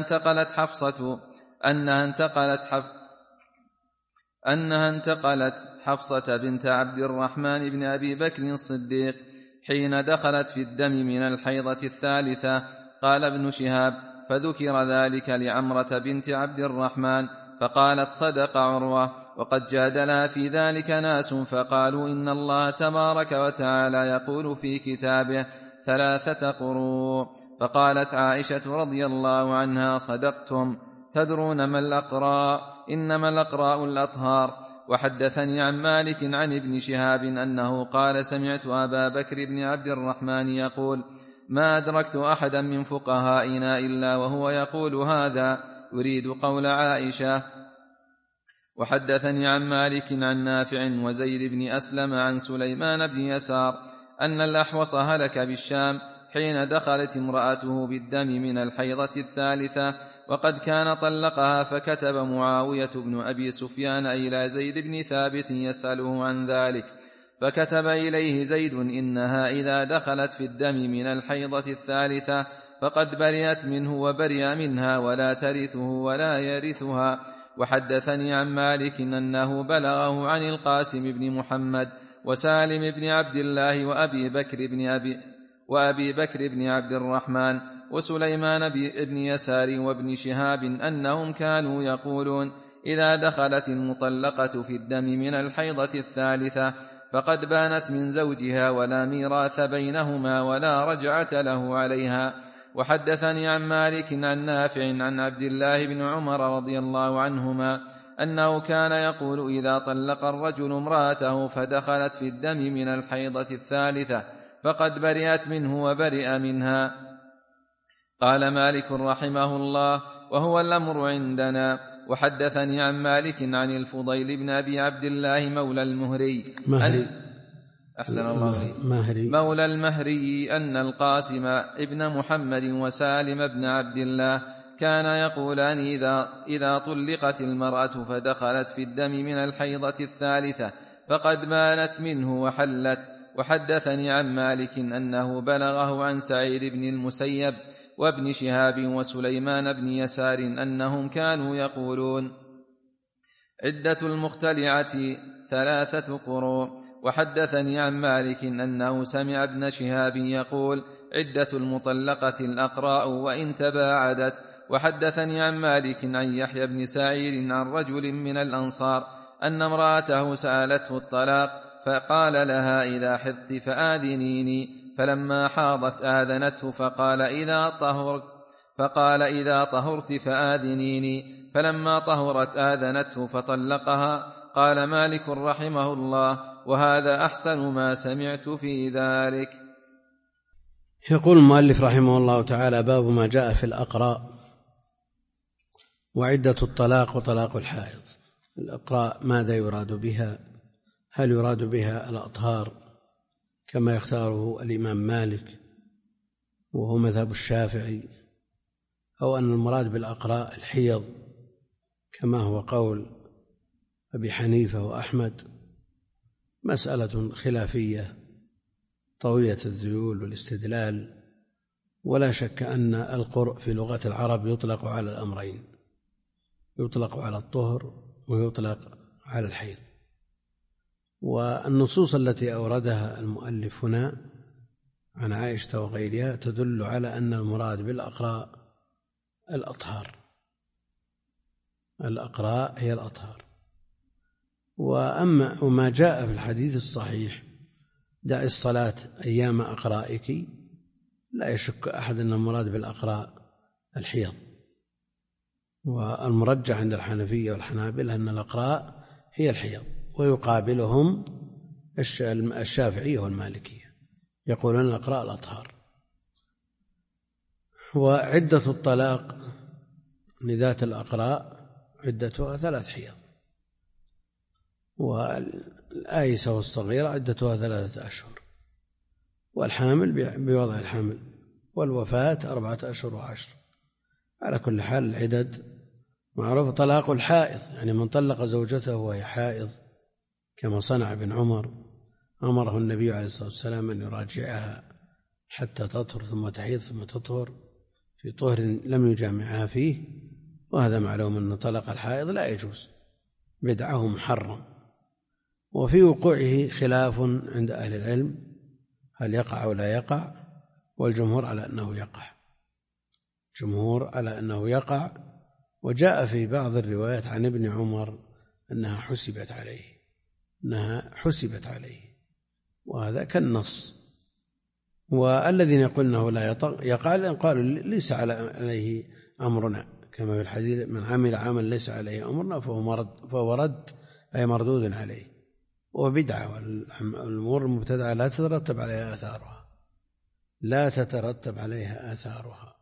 انتقلت حفصة بنت عبد الرحمن بن أبي بكر الصديق حين دخلت في الدم من الحيضة الثالثة. قال ابن شهاب: فذكر ذلك لعمرة بنت عبد الرحمن، فقالت: صدق عروة. وقد جادلها في ذلك ناس، فقالوا: إن الله تبارك وتعالى يقول في كتابه 3 قروء. فقالت عائشة رضي الله عنها: صدقتم، تدرون ما الأقراء؟ إنما الأقراء الأطهار. وحدثني عن مالك عن ابن شهاب أنه قال: سمعت أبا بكر بن عبد الرحمن يقول: ما أدركت أحدا من فقهائنا إلا وهو يقول هذا، يريد قول عائشة. وحدثني عن مالك عن نافع وزيد بن أسلم عن سليمان بن يسار أن الأحوص هلك بالشام حين دخلت امرأته بالدم من الحيضة الثالثة، وقد كان طلقها، فكتب معاوية بن أبي سفيان إلى زيد بن ثابت يسأله عن ذلك، فكتب إليه زيد: إنها إذا دخلت في الدم من الحيضة الثالثة فقد برئت منه وبرئ منها، ولا ترثه ولا يرثها. وحدثني عن مالك أنه بلغه عن القاسم بن محمد وسالم بن عبد الله وأبي بكر بن عبد الرحمن وسليمان بن يسار وابن شهاب أنهم كانوا يقولون: إذا دخلت المطلقة في الدم من الحيضة الثالثة فقد بانت من زوجها، ولا ميراث بينهما، ولا رجعة له عليها. وحدثني عن مالك عن نافع عن عبد الله بن عمر رضي الله عنهما أنه كان يقول: إذا طلق الرجل امرأته فدخلت في الدم من الحيضة الثالثة فقد برئت منه وبرئ منها. قال مالك رحمه الله: وهو الأمر عندنا. وحدثني عن مالك عن الفضيل بن أبي عبد الله مولى المهري أحسن الله إليه مولى المهري أن القاسم ابن محمد وسالم بن عبد الله كان يقولان: إذا طلقت المرأة فدخلت في الدم من الحيضة الثالثة فقد بانت منه وحلت. وحدثني عن مالك أنه بلغه عن سعيد بن المسيب وابن شهاب وسليمان بن يسار أنهم كانوا يقولون: عدة المختلعة 3 قروء. وحدثني عن مالك أنه سمع ابن شهاب يقول: عدة المطلقة الأقراء وإن تباعدت. وحدثني عن مالك عن يحيى بن سعيد عن رجل من الأنصار أن امرأته سألته الطلاق فقال لها: إذا حضت فآذنيني، فلما حاضت آذنته فقال: إذا طهرت فآذنيني، فلما طهرت آذنته فطلقها. قال مالك رحمه الله: وهذا أحسن ما سمعت في ذلك. يقول المؤلف رحمه الله تعالى: باب ما جاء في الأقراء وعدة الطلاق وطلاق الحائض. الأقراء ماذا يراد بها؟ هل يراد بها الأطهار كما يختاره الإمام مالك وهو مذهب الشافعي، أو أن المراد بالأقراء الحيض كما هو قول أبي حنيفة وأحمد؟ مسألة خلافية طويلة الذيول والاستدلال، ولا شك أن القرء في لغة العرب يطلق على الأمرين، يطلق على الطهر ويطلق على الحيض. والنصوص التي أوردها المؤلف هنا عن عائشة وغيرها تدل على أن المراد بالأقراء الأطهار، الأقراء هي الأطهار. وما جاء في الحديث الصحيح: دع الصلاة أيام أقرائك، لا يشك أحد أن المراد بالأقراء الحيض. والمرجح عند الحنفية والحنابلة أن الأقراء هي الحيض، ويقابلهم الشافعية والمالكية يقولون الأقراء الأطهار. وعدة الطلاق لذات الأقراء عدتها 3 حيض، والآيسة والصغيرة عدتها 3 أشهر، والحامل بوضع الحمل، والوفاة 4 أشهر و10. على كل حال العدد معروف. طلاق الحائض يعني من طلق زوجته وهي حائض، كما صنع ابن عمر، أمره النبي عليه الصلاة والسلام أن يراجعها حتى تطهر ثم تحيض ثم تطهر في طهر لم يجامعها فيه. وهذا معلوم أن طلاق الحائض لا يجوز، بدعه محرم. وفي وقوعه خلاف عند أهل العلم، هل يقع أو لا يقع، والجمهور على أنه يقع، جمهور على أنه يقع. وجاء في بعض الروايات عن ابن عمر أنها حسبت عليه، وهذا كالنص. والذين يقولون أنه لا يقع قالوا ليس عليه أمرنا، كما في الحديث: من عمل عمل ليس عليه أمرنا فهو رد، أي مردود عليه. وبدعة، والأمور المبتدعة لا تترتب عليها آثارها.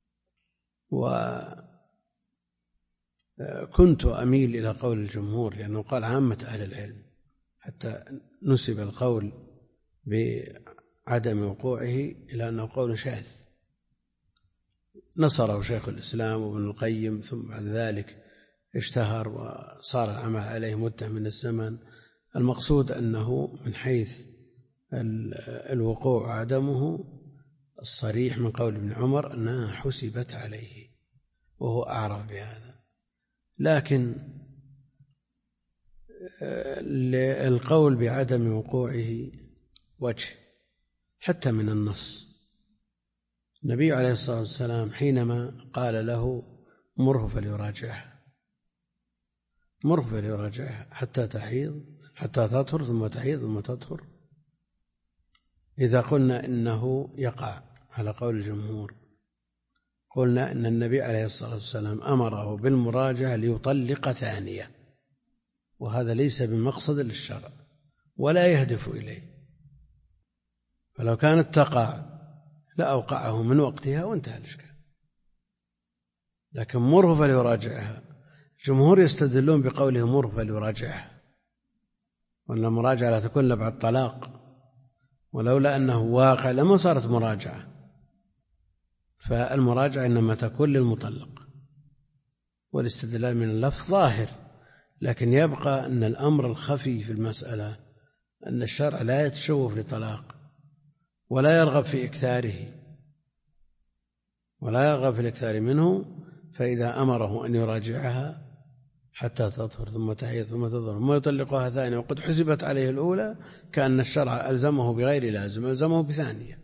وكنت أميل إلى قول الجمهور، لأنه قال عامة أهل العلم، حتى نسب القول بعدم وقوعه إلى أنه قول شاذ، نصره شيخ الإسلام وابن القيم، ثم بعد ذلك اشتهر وصار العمل عليه مدة من الزمن. المقصود أنه من حيث الوقوع وعدمه الصريح من قول ابن عمر أنها حسبت عليه، وهو أعرف بهذا. لكن القول بعدم وقوعه وجه حتى من النص. النبي عليه الصلاة والسلام حينما قال له: مره فليراجعها حتى تطهر ثم تحيض ثم تطهر. إذا قلنا إنه يقع على قول الجمهور، قلنا إن النبي عليه الصلاة والسلام أمره بالمراجعة ليطلق ثانية، وهذا ليس بمقصد للشرع ولا يهدف إليه. فلو كانت تقع لأوقعه من وقتها وانتهى الإشكال. لكن مره فليراجعها، الجمهور يستدلون بقوله مره فليراجعها، وأن المراجعة لا تكون إلا بعد طلاق، ولولا أنه واقع لما صارت مراجعة. فالمراجعة إنما تكون للمطلق، والاستدلال من اللفظ ظاهر. لكن يبقى أن الأمر الخفي في المسألة أن الشرع لا يتشوف لطلاق ولا يرغب في إكثاره منه، فإذا أمره أن يراجعها حتى تطهر ثم تحيض ثم تطهر ثم يطلقها ثانية وقد حسبت عليه الأولى، كأن الشرع ألزمه بغير لازم، ألزمه بثانية،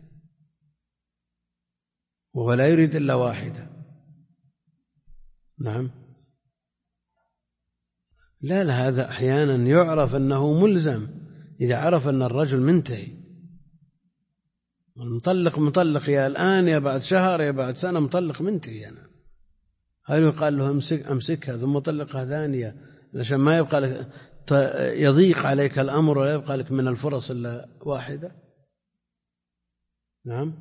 وهو لا يريد إلا واحدة. نعم. لا هذا أحيانا يعرف أنه ملزم إذا عرف أن الرجل منتهي، مطلق يا الآن يا بعد شهر يا بعد سنة، مطلق منتهي. أنا هل يقال له أمسكها ثم طلقها ثانية عشان ما يبقى لك يضيق عليك الأمر ولا يبقى لك من الفرص إلا واحدة؟ نعم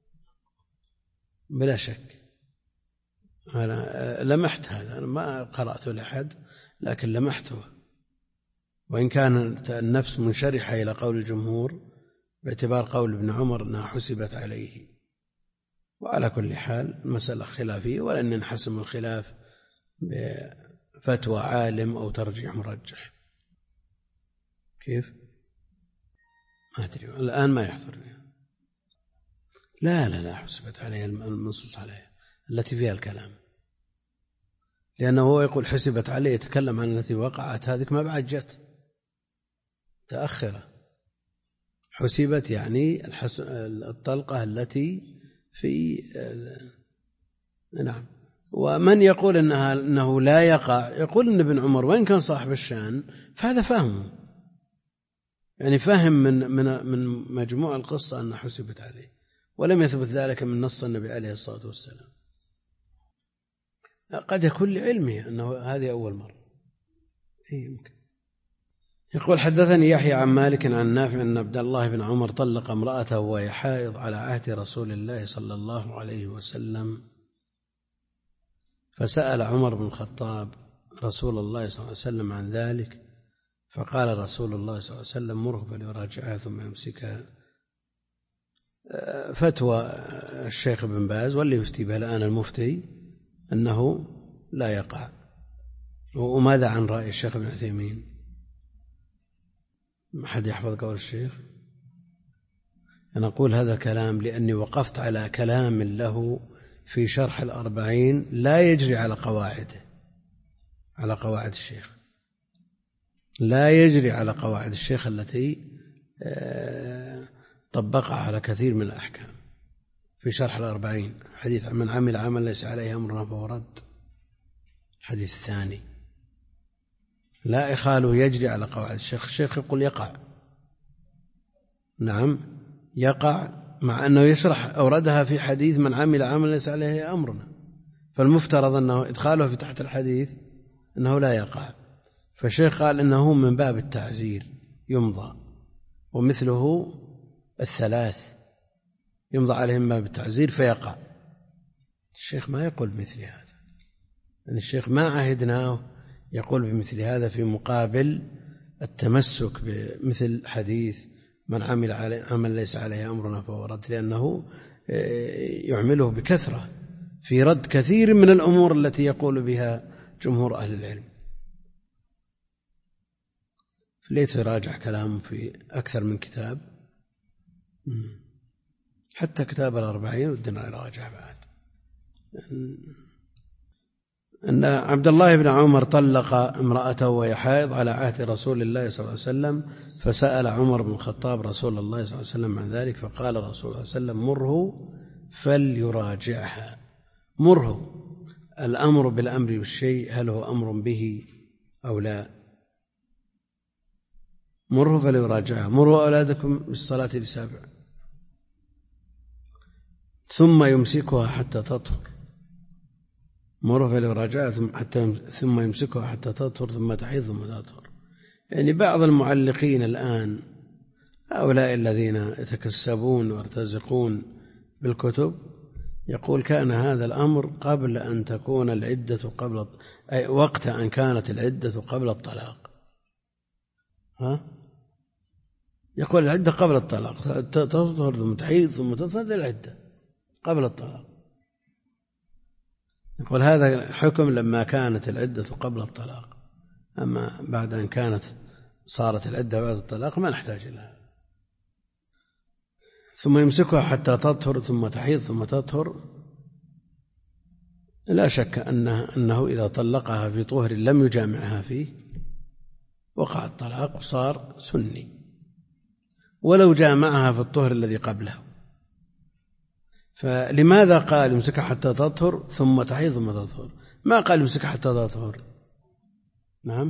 بلا شك. أنا لمحت هذا، أنا ما قرأته لأحد لكن لمحته، وإن كان النفس منشرحة إلى قول الجمهور باعتبار قول ابن عمر أنها حسبت عليه. وعلى كل حال المسألة خلافية، ولن ينحسم الخلاف بفتوى عالم أو ترجيح مرجح. كيف؟ ما أدري الآن ما يحضرني. لا حسبت عليه المنصوص عليها التي فيها الكلام، لأنه هو يقول حسبت عليه، يتكلم عن التي وقعت، هذه ما بعد جت تأخرة. حسبت يعني الطلقة التي في نعم. ومن يقول أنه لا يقع، يقول أن ابن عمر وإن كان صاحب الشأن فهذا فهمه، يعني فهم من مجموع القصة أن حسبت عليه، ولم يثبت ذلك من نص النبي عليه الصلاة والسلام. قد يكون لعلمه أنه هذه أول مرة. يمكن. يقول حدثني يحيى عن مالك عن نافع أن عبد الله بن عمر طلق امرأته وهي حائض على عهد رسول الله صلى الله عليه وسلم، فسأل عمر بن الخطاب رسول الله صلى الله عليه وسلم عن ذلك، فقال رسول الله صلى الله عليه وسلم مره فليراجعها ثم يمسكها. فتوى الشيخ ابن باز واللي يفتي بها الآن المفتي أنه لا يقع. وماذا عن رأي الشيخ ابن عثيمين؟ ما حد يحفظ قول الشيخ؟ أنا أقول هذا الكلام لأني وقفت على كلام له في شرح الأربعين لا يجري على قواعده، على قواعد الشيخ، لا يجري على قواعد الشيخ التي طبقها على كثير من الأحكام. في شرح الأربعين حديث من عمل عمل ليس عليه أمرنا فهو رد، الحديث الثاني لا إخاله يجري على قواعد الشيخ. الشيخ يقول يقع، نعم يقع، مع أنه يشرح أوردها في حديث من عمل عمل ليس عليه أمرنا، فالمفترض أنه إدخاله في تحت الحديث أنه لا يقع. فالشيخ قال إنه من باب التعزير يمضى، ومثله الثلاث يمضى عليهم من باب التعزير فيقع. الشيخ ما يقول بمثل هذا، يعني الشيخ ما عهدناه يقول بمثل هذا في مقابل التمسك بمثل حديث من عمل عمل ليس عليه أمرنا فهو رد، لأنه يعمله بكثرة في رد كثير من الأمور التي يقول بها جمهور أهل العلم. فليت يراجع كلامه في أكثر من كتاب، حتى كتاب الأربعين ودنا يراجع بعد. أن عبد الله بن عمر طلق امرأته وهي حائض على عهد رسول الله صلى الله عليه وسلم، فسأل عمر بن الخطاب رسول الله صلى الله عليه وسلم عن ذلك، فقال رسول الله صلى الله عليه وسلم مره فليراجعها. مره، الأمر بالأمر بالشيء هل هو أمر به أو لا؟ مره فليراجعها. مروا أولادكم بالصلاة لسبع ثم يمسكها حتى تطهر. مره فليراجعها ثم يمسكها حتى تطهر ثم تحيض ثم تطهر. يعني بعض المعلقين الآن هؤلاء الذين يتكسبون ويرتزقون بالكتب يقول كان هذا الأمر قبل أن تكون العدة أي وقت أن كانت العدة قبل الطلاق. يقول العدة قبل الطلاق، تطهر ثم تحيض ثم تطهر العدة قبل الطلاق. يقول هذا حكم لما كانت العدة قبل الطلاق، أما بعد أن كانت صارت العدة بعد الطلاق ما نحتاج إلى هذا. ثم يمسكها حتى تطهر ثم تحيض ثم تطهر. لا شك أنه إذا طلقها في طهر لم يجامعها فيه وقع الطلاق وصار سني، ولو جامعها في الطهر الذي قبله. فلماذا قال يمسكها حتى تطهر ثم تحيض ثم تطهر؟ ما قال يمسكها حتى تطهر. نعم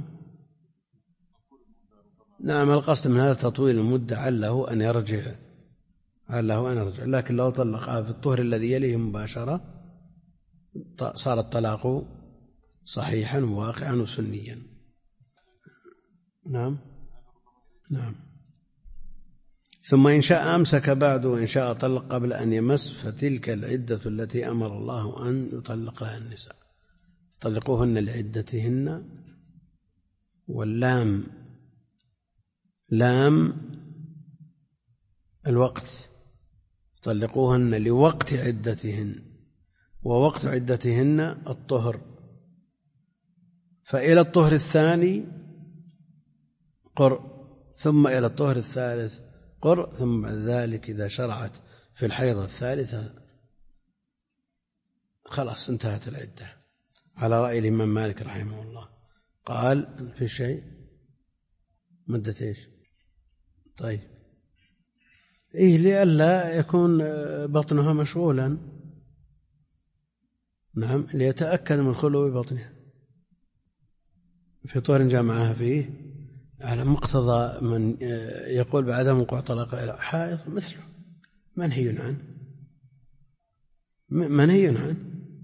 القصد من هذا تطويل المدة عله أن يرجع، لكن لو طلقها في الطهر الذي يليه مباشرة صار الطلاق صحيحا وواقعا وسنيا. نعم ثم إن شاء أمسك بعد وإن شاء طلق قبل أن يمس، فتلك العدة التي أمر الله أن يطلق لها النساء، طلقوهن لعدتهن، واللام لام الوقت، طلقوهن لوقت عدتهن، ووقت عدتهن الطهر، فإلى الطهر الثاني قرء، ثم إلى الطهر الثالث قرء، ثم بعد ذلك إذا شرعت في الحيضة الثالثة خلاص انتهت العدة، على رأي الإمام مالك رحمه الله. قال في شيء مدة إيش؟ طيب لئلا يكون بطنها مشغولا. نعم ليتأكد من خلو بطنها في طهر جامعها فيه، على مقتضى من يقول بعدم وقوع طلاق حائض مثله منهي عنه.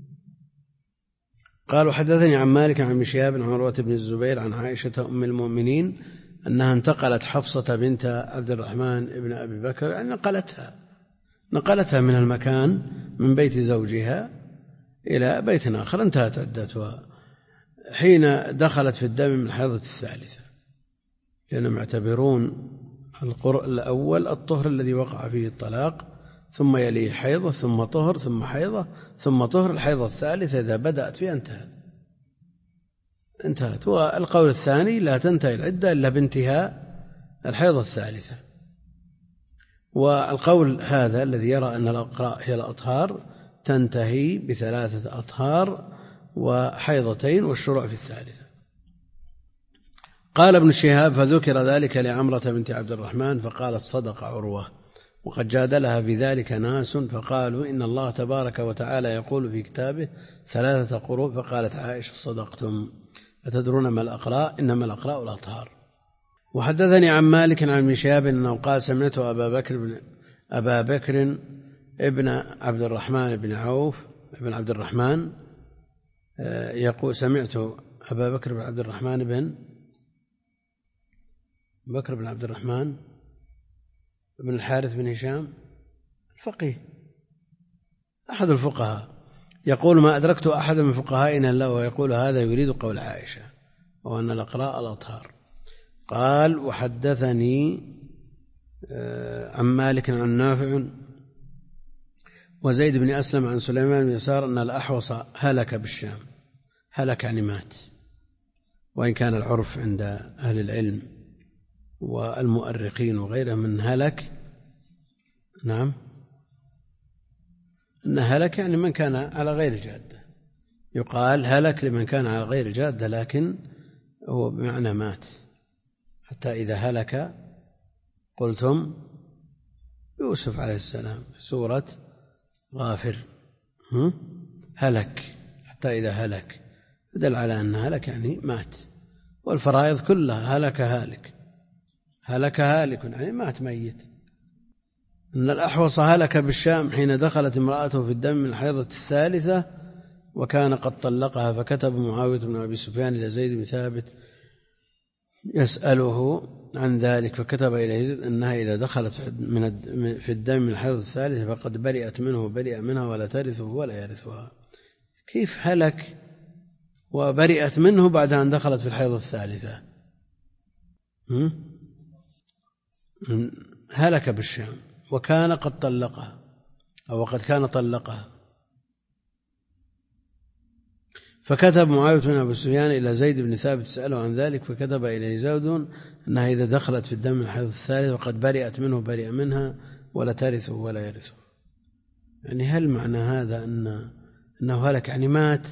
قالوا حدثني عن مالك عن شهاب عن عروة بن الزبير عن عائشة أم المؤمنين أنها انتقلت حفصة بنت عبد الرحمن ابن أبي بكر، يعني نقلتها من المكان من بيت زوجها إلى بيت آخر، انتهت عدتها حين دخلت في الدم من الحيضة الثالثة، لأنهم يعتبرون القرء الأول الطهر الذي وقع فيه الطلاق، ثم يليه حيضة ثم طهر ثم حيضة ثم طهر. الحيضة الثالثة إذا بدأت فيها انتهت. والقول الثاني لا تنتهي العدة إلا بانتهاء الحيضة الثالثة. والقول هذا الذي يرى أن الأقراء هي الأطهار تنتهي بثلاثة أطهار وحيضتين والشروع في الثالثة. قال ابن شهاب فذكر ذلك لعمرة بنت عبد الرحمن فقالت صدق عروة، وقد جادلها بذلك ناس فقالوا إن الله تبارك وتعالى يقول في كتابه 3 قروء، فقالت عائشة صدقتم. أتدرون ما الأقراء؟ إنما الأقراء الأطهار. وحدثني عن مالك عن ابن شهاب أنه قال سمعت أبا بكر ابن عبد الرحمن بن عوف ابن عبد الرحمن يقول سمعت أبا بكر بن عبد الرحمن بن عبد الرحمن بن الحارث بن هشام الفقيه أحد الفقهاء يقول ما أدركت أحد من فقهائنا إلا ويقول هذا يريد قول عائشة وأن الأقراء الأطهار. قال وحدثني عن مالك عن نافع وزيد بن أسلم عن سليمان بن يسار أن الأحوص هلك بالشام، هلك يعني مات، وإن كان العرف عند أهل العلم والمؤرخين وغيرهم من هلك، نعم أن هلك يعني من كان على غير جادة، يقال هلك لمن كان على غير جادة، لكن هو بمعنى مات. حتى إذا هلك قلتم يوسف عليه السلام في سورة غافر هلك، حتى إذا هلك دل على أن هلك يعني مات. والفرائض كلها هلك هالك يعني مات ميت. أن الأحوص هلك بالشام حين دخلت امرأته في الدم من الحيضة الثالثة وكان قد طلقها، فكتب معاوية بن أبي سفيان إلى زيد بن ثابت يسأله عن ذلك، فكتب إلى زيد أنها إذا دخلت في الدم من الحيضة الثالثة فقد برئت منه وبرئ منها ولا ترثه ولا يرثها. كيف هلك وبرئت منه بعد أن دخلت في الحيضة الثالثة؟ هلك بالشام وكان قد طلقها أو قد كان طلقها، فكتب معاوية بن أبي سفيان إلى زيد بن ثابت يسأله عن ذلك، فكتب إليه زيد أنها إذا دخلت في الدم من الحيض الثالث وقد برئت منه برئ منها ولا ترثه ولا يرثه. يعني هل معنى هذا أن أنه هلك يعني مات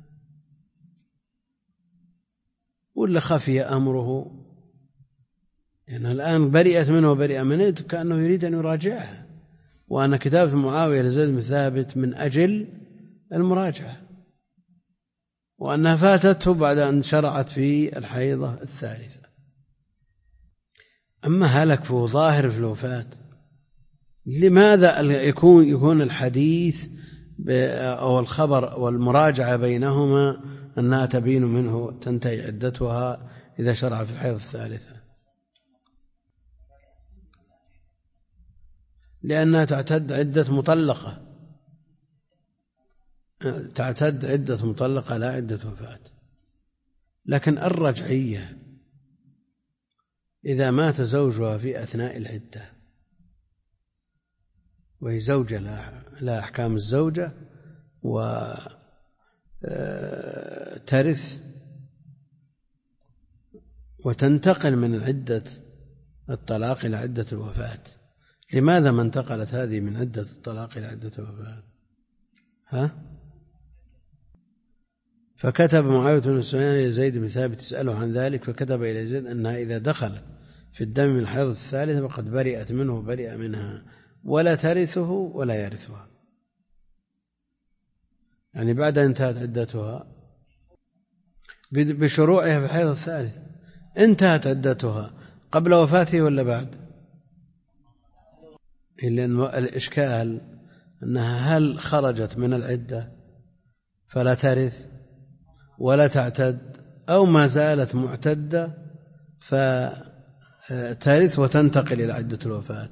ولا خفي أمره، يعني الآن برئت منه وبرئ منه كأنه يريد أن يراجعها، وأن كتابة معاوية لزيد بن ثابت من أجل المراجعة، وأنها فاتته بعد أن شرعت في الحيضة الثالثة. أما هلك فهو ظاهر في الوفاة، لماذا يكون الحديث أو الخبر والمراجعة بينهما أنها تبين منه تنتهي عدتها إذا شرع في الحيض الثالثة؟ لأنها تعتد عدة مطلقة، تعتد عدة مطلقة لا عدة وفاة. لكن الرجعية إذا مات زوجها في أثناء العدة وهي زوجة لا أحكام الزوجة وترث وتنتقل من عدة الطلاق إلى عدة الوفاة، لماذا ما انتقلت هذه من عدة الطلاق إلى عدة الوفاة؟ فكتب معاوية بن سفيان إلى زيد بن ثابت يسأله عن ذلك، فكتب إلى زيد أنها إذا دخلت في الدم من الحيض الثالثة فقد برئت منه وبرئ منها ولا ترثه ولا يرثها، يعني بعد أن انتهت عدتها بشروعها في الحيض الثالث. انتهت عدتها قبل وفاته ولا بعد؟ لأن الإشكال أنها هل خرجت من العدة فلا ترث ولا تعتد، أو ما زالت معتدة فترث وتنتقل إلى عدة الوفاة؟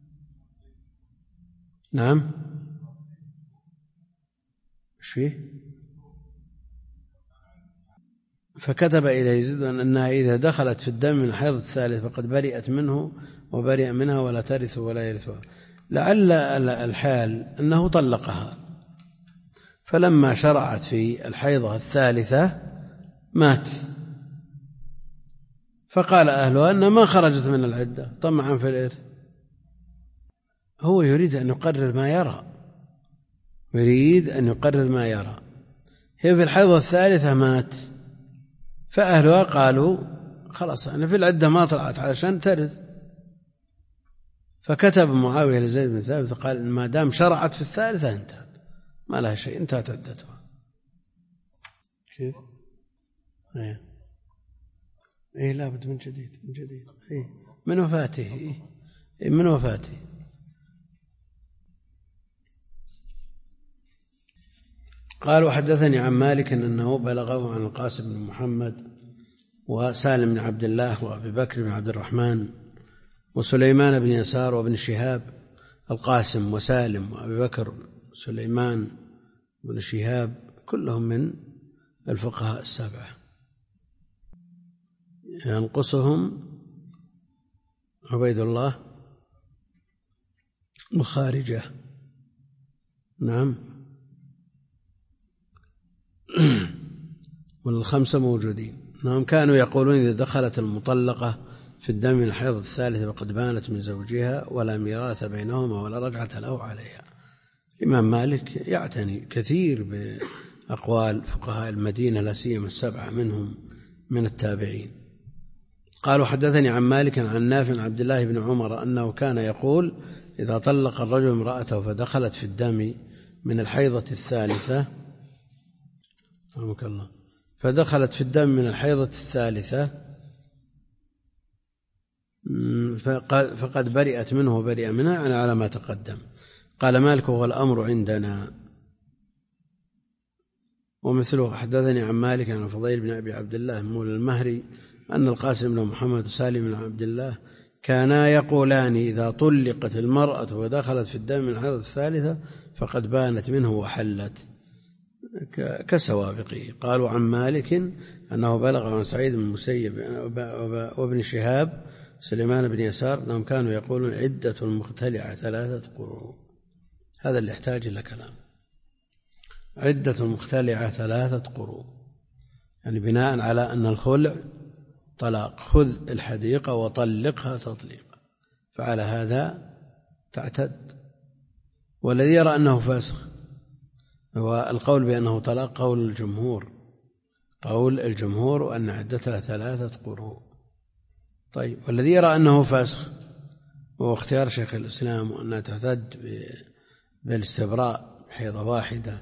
نعم، ايش فيه؟ فكتب إلى يزيد أنها إذا دخلت في الدم من الحيض الثالث فقد برئت منه وبرئ منها ولا ترث ولا يرثها. لعل الحال أنه طلقها، فلما شرعت في الحيضة الثالثة مات، فقال أهلها أنها ما خرجت من العدة طمعا في الإرث. هو يريد أن يقرر ما يرى، يريد أن يقرر ما يرى. هي في الحيضة الثالثة مات، فأهلها قالوا خلاص أنا في العدة ما طلعت علشان ترث، فكتب معاوية لزيد بن ثابت قال ما دام شرعت في الثالثة انتهت، ما لها شيء، انتهت عدتها. كيف؟ ايه لا بد من جديد، من جديد، ايه من وفاته، إيه من وفاته. قال وحدثني عن مالك أنه بلغه عن القاسم بن محمد وسالم بن عبد الله وأبي بكر بن عبد الرحمن وسليمان بن يسار وابن شهاب، القاسم وسالم وأبي بكر سليمان بن شهاب كلهم من الفقهاء السبعة، ينقصهم عبيد الله وخارجة. نعم، والخمسة موجودين. نعم، كانوا يقولون إذا دخلت المطلقة في الدم من الحيض الثالثة فقد بانت من زوجها ولا ميراث بينهما ولا رجعة له عليها. الإمام مالك يعتني كثير بأقوال فقهاء المدينة لا سيما السبعة منهم من التابعين. قالوا حدثني عن مالك عن نافع عن عبد الله بن عمر أنه كان يقول إذا طلق الرجل امرأته فدخلت في الدم من الحيضة الثالثة فدخلت في الدم من الحيضة الثالثة فقد برئت منه وبرئ منها، يعني على ما تقدم. قال مالك هو الأمر عندنا. ومثله حدثني عن مالك عن فضيل بن أبي عبد الله مولى المهري أن القاسم بن محمد وسالم بن عبد الله كانا يقولان إذا طلقت المرأة ودخلت في الدم من الحيضة الثالثة فقد بانت منه وحلت كسوابقه. قالوا عن مالك أنه بلغ عن سعيد بن المسيب وابن شهاب سليمان بن يسار أنهم كانوا يقولون عدة المختلعة 3 قروء. هذا اللي يحتاج إلى كلام. عدة المختلعة 3 قروء، يعني بناء على أن الخلع طلاق، خذ الحديقة وطلقها تطليقا، فعلى هذا تعتد. والذي يرى أنه فاسخ والقول بأنه طلاق قول الجمهور وأن عدتها 3 قروء. طيب، والذي يرى أنه فسخ هو اختيار شيخ الإسلام، وأنها تعتد بالاستبراء حيضة واحدة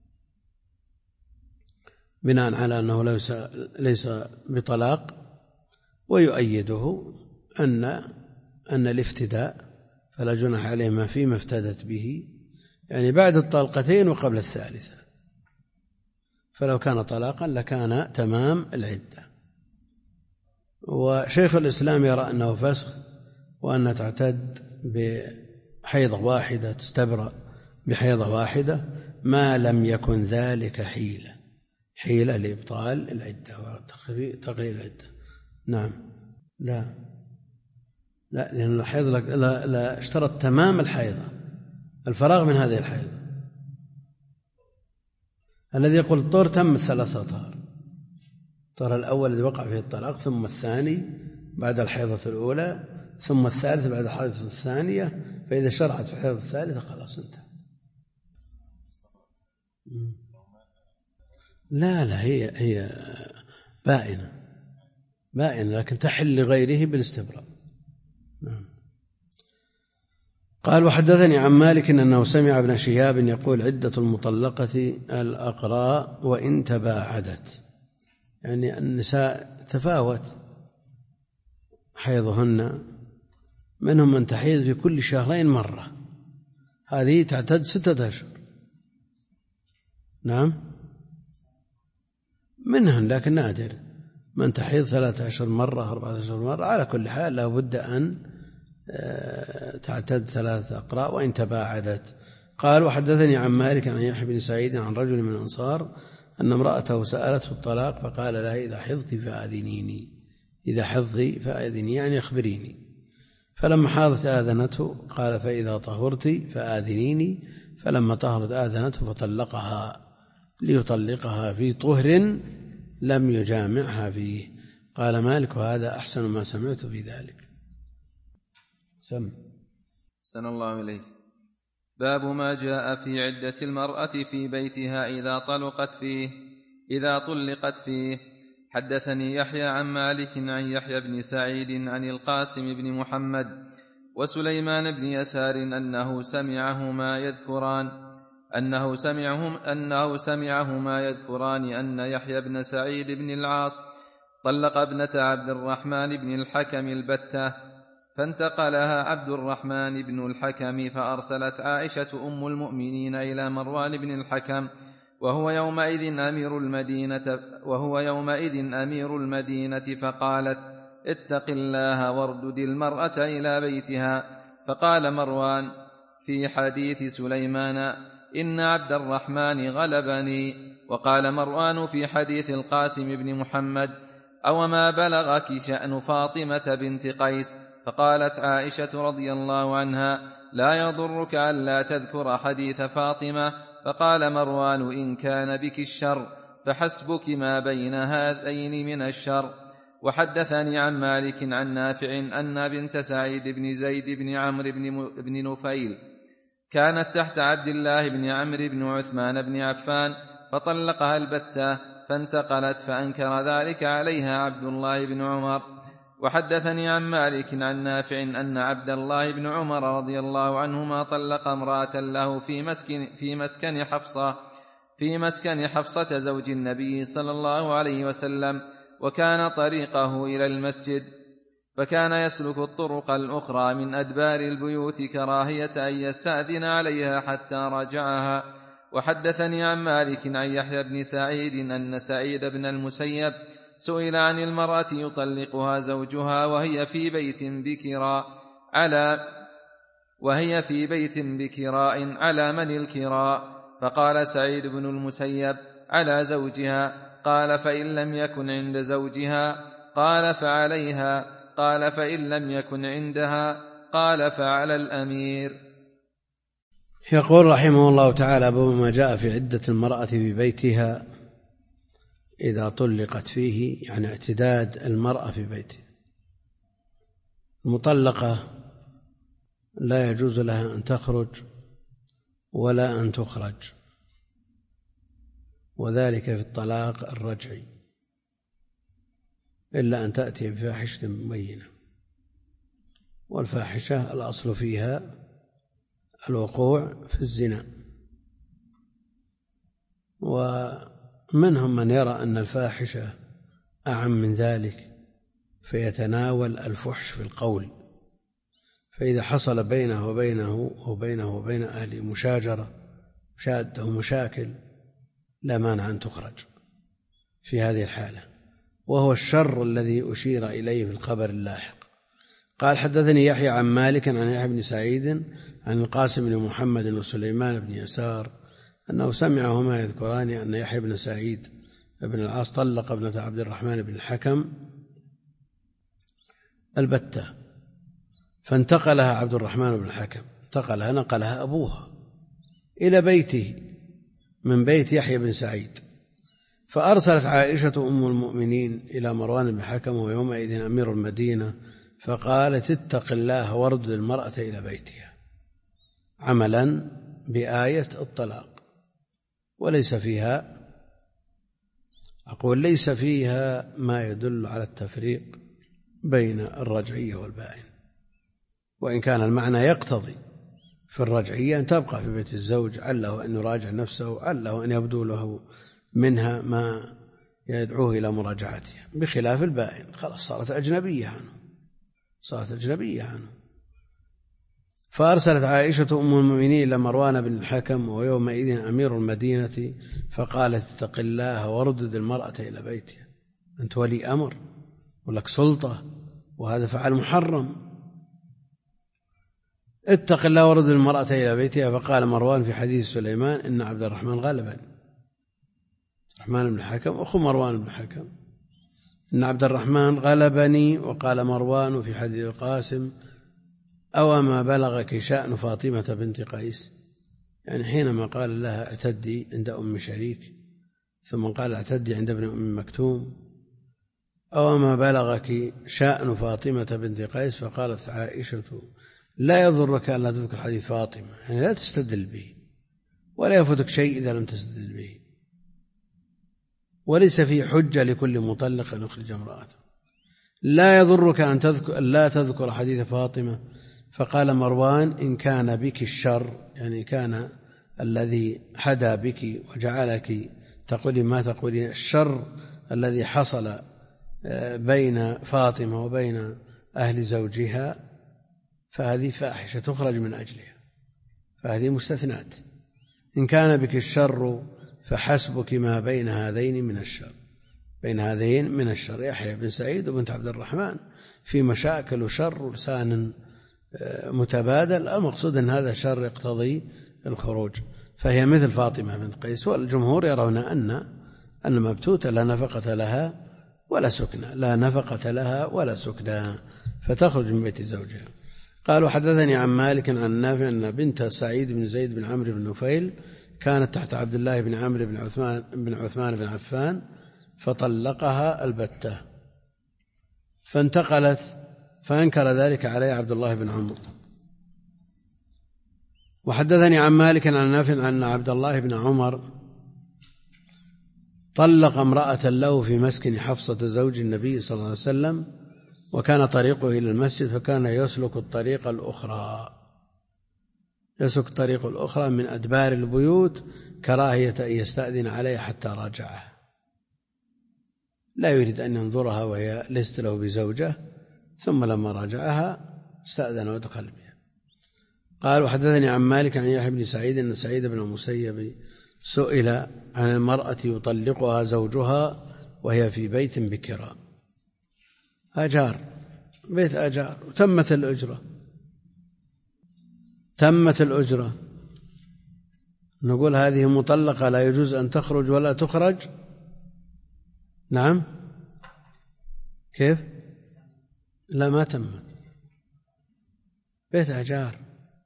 بناء على أنه ليس بطلاق، ويؤيده أن الافتداء فلا جناح عليهما فيما افتدت به، يعني بعد الطلقتين وقبل الثالثة، فلو كان طلاقا لكان تمام العدة. وشيخ الإسلام يرى أنه فسخ، وأن تعتد بحيضة واحدة، تستبرأ بحيضة واحدة ما لم يكن ذلك حيلة لإبطال العدة وتقليل العدة. نعم. لا لأن الحيض لا اشترط تمام الحيضة، الفراغ من هذه الحيضة. الذي يقول الطهر تم 3 أطهار، الطهر الأول الذي وقع فيه الطلاق، ثم الثاني بعد الحيضة الأولى، ثم الثالث بعد الحيضة الثانية، فإذا شرعت في الحيضة الثالثة خلاص انتهى. لا هي بائنة لكن تحل لغيره بالاستبراء. قال: وحدثني عن مالك أنه سمع ابن شهاب يقول: عدة المطلقة الأقراء وإن تباعدت، يعني النساء تفاوت حيضهن، منهم من تحيض في كل 2 شهرين مرة، هذه تعتد 6 أشهر. نعم، منهم، لكن نادر من تحيض 3 أشهر مرة، 4 أشهر مرة. على كل حال لا بد أن تعتد 3 أقراء وإن تباعدت. قال: وحدثني عن مالك عن يحيى بن سعيد عن رجل من الأنصار أن امرأته سألته الطلاق، فقال لها: إذا حضت فآذنيني، يعني أخبريني. فلما حاضت آذنته. قال: فإذا طهرت فآذنيني. فلما طهرت آذنته فطلقها ليطلقها في طهر لم يجامعها فيه. قال مالك: وهذا أحسن ما سمعت في ذلك. أحسن الله إليك. باب ما جاء في عدة المرأة في بيتها إذا طلقت فيه. حدثني يحيى عن مالك عن يحيى بن سعيد عن القاسم بن محمد وسليمان بن يسار أنه سمعهما يذكران أن يحيى بن سعيد بن العاص طلق ابنة عبد الرحمن بن الحكم البتة، فانتقلها عبد الرحمن بن الحكم، فأرسلت عائشة أم المؤمنين إلى مروان بن الحكم وهو يومئذ أمير المدينة فقالت: اتق الله واردد المرأة إلى بيتها. فقال مروان في حديث سليمان: إن عبد الرحمن غلبني. وقال مروان في حديث القاسم بن محمد: أوما بلغك شأن فاطمة بنت قيس؟ فقالت عائشة رضي الله عنها: لا يضرك ألا تذكر حديث فاطمة. فقال مروان: إن كان بك الشر فحسبك ما بين هذين من الشر. وحدثني عن مالك عن نافع أن بنت سعيد بن زيد بن عمرو بن نفيل كانت تحت عبد الله بن عمرو بن عثمان بن عفان، فطلقها البتة، فانتقلت، فأنكر ذلك عليها عبد الله بن عمر. وحدثني عن مالك عن نافع أن عبد الله بن عمر رضي الله عنهما طلق امرأة له في مسكن حفصة زوج النبي صلى الله عليه وسلم، وكان طريقه إلى المسجد، فكان يسلك الطرق الأخرى من أدبار البيوت كراهية أن يستأذن عليها حتى رجعها. وحدثني عن مالك عن يحيى بن سعيد أن سعيد بن المسيب سئل عن المرأة يطلقها زوجها وهي في بيت بكراء على من الكراء؟ فقال سعيد بن المسيب: على زوجها. قال: فإن لم يكن عند زوجها؟ قال: فعليها. قال: فإن لم يكن عندها؟ قال: فعلى الأمير. يقول رحمه الله تعالى: باب ما جاء في عدة المرأة في بيتها إذا طلقت فيه، يعني اعتداد المرأة في بيتها. المطلقة لا يجوز لها أن تخرج ولا أن تخرج، وذلك في الطلاق الرجعي إلا أن تأتي بفاحشة مبينة، والفاحشة الأصل فيها الوقوع في الزنا. ومنهم من يرى أن الفاحشة أعم من ذلك فيتناول الفحش في القول، فإذا حصل بينه وبين أهل مشاجرة شادة ومشاكل لا مانع أن تخرج في هذه الحالة، وهو الشر الذي أشير إليه في الخبر اللاحق. قال حدثني يحيى عن مالك عن يحيى بن سعيد عن القاسم بن محمد وسليمان بن يسار أنه سمعهما يذكران أن يحيى بن سعيد بن العاص طلق ابنة عبد الرحمن بن الحكم البتة، فانتقلها عبد الرحمن بن الحكم، نقلها أبوها إلى بيته من بيت يحيى بن سعيد، فأرسلت عائشة أم المؤمنين إلى مروان بن الحكم ويومئذ أمير المدينة فقالت اتق الله واردد المرأة إلى بيتها، عملا بآية الطلاق. وليس فيها، أقول ليس فيها ما يدل على التفريق بين الرجعية والبائن، وإن كان المعنى يقتضي في الرجعية أن تبقى في بيت الزوج، عله أن يراجع نفسه، عله أن يبدو له منها ما يدعوه إلى مراجعتها، بخلاف البائن خلاص صارت أجنبية عنه. فأرسلت عائشة أم المؤمنين إلى مروان بن الحكم ويومئذ أمير المدينة فقالت اتق الله واردد المرأة إلى بيتها، أنت ولي أمر ولك سلطة وهذا فعل محرم، اتق الله واردد المرأة إلى بيتها. فقال مروان في حديث سليمان إن عبد الرحمن غلبني، الرحمن بن الحكم أخو مروان بن الحكم، إن عبد الرحمن غلبني. وقال مروان في حديث القاسم أو ما بلغك شأن فاطمة بنت قيس، يعني حينما قال لها اعتدي عند أم شريك ثم قال اعتدي عند ابن أم مكتوم، أو ما بلغك شأن فاطمة بنت قيس، فقالت عائشة لا يضرك أن لا تذكر حديث فاطمة، يعني لا تستدل به ولا يفوتك شيء إذا لم تستدل به، وليس في حجة لكل مطلق أن يخرج امرأته، لا يضرك أن لا تذكر حديث فاطمة. فقال مروان إن كان بك الشر، يعني كان الذي حدا بك وجعلك تقولي ما تقولي الشر الذي حصل بين فاطمة وبين أهل زوجها، فهذه فاحشة تخرج من أجلها، فهذه مستثنات. إن كان بك الشر فحسبك ما بين هذين من الشر، يحيى بن سعيد وبنت عبد الرحمن في مشاكل وشر ولسان متبادل، المقصود أن هذا شر يقتضي الخروج، فهي مثل فاطمة بنت قيس. والجمهور يرون أن مبتوتة لا نفقة لها ولا سكنى، فتخرج من بيت زوجها. قالوا حدثني عن مالك عن نافع أن بنت سعيد بن زيد بن عمرو بن نفيل كانت تحت عبد الله بن عمرو بن عثمان بن عفان فطلقها البتة، فانتقلت فأنكر ذلك عليه عبد الله بن عمرو. وحدثني عن مالك عن نافع أن عبد الله بن عمر طلق امرأة له في مسكن حفصة زوج النبي صلى الله عليه وسلم، وكان طريقه إلى المسجد، فكان يسلك الطريق الأخرى من أدبار البيوت كراهية أن يستأذن عليها حتى راجعها، لا يريد أن ينظرها وهي ليست له بزوجة، ثم لما راجعها استأذن ودخل بها. قال وحدثني عن مالك عن يحيى بن سعيد أن سعيد بن المسيب سئل عن المرأة يطلقها زوجها وهي في بيت بكرا، بيت أجار، وتمت الأجرة، نقول هذه مطلقة لا يجوز أن تخرج ولا تخرج؟ نعم، كيف؟ لا ما تمت، بيت أجار،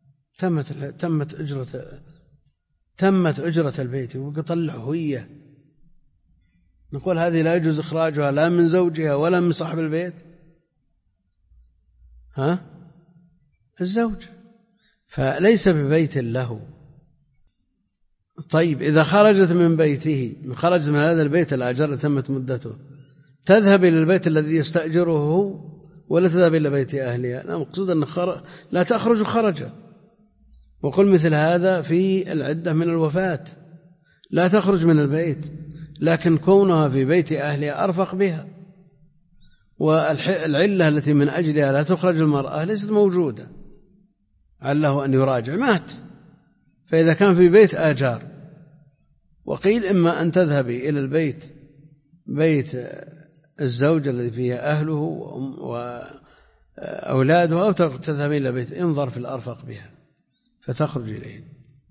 تمت أجرة البيت ويطلعه هي، نقول هذه لا يجوز إخراجها لا من زوجها ولا من صاحب البيت، الزوج، فليس ببيت له، طيب إذا خرجت من بيته، خرجت من هذا البيت الأجر تمت مدته، تذهب إلى البيت الذي يستأجره هو ولا تذهب إلى بيت أهلها؟ لا، مقصود أن لا تخرج خرجت. وقل مثل هذا في العدة من الوفاة، لا تخرج من البيت، لكن كونها في بيت أهلها أرفق بها. والعلة التي من أجلها لا تخرج المرأة ليست موجودة، عله أن يراجع، مات. فإذا كان في بيت آجار، وقيل إما أن تذهبي إلى البيت، بيت الزوج الذي فيه أهله وأولاده، أو تذهبي إلى بيت انظر في الأرفق بها فتخرج إليه.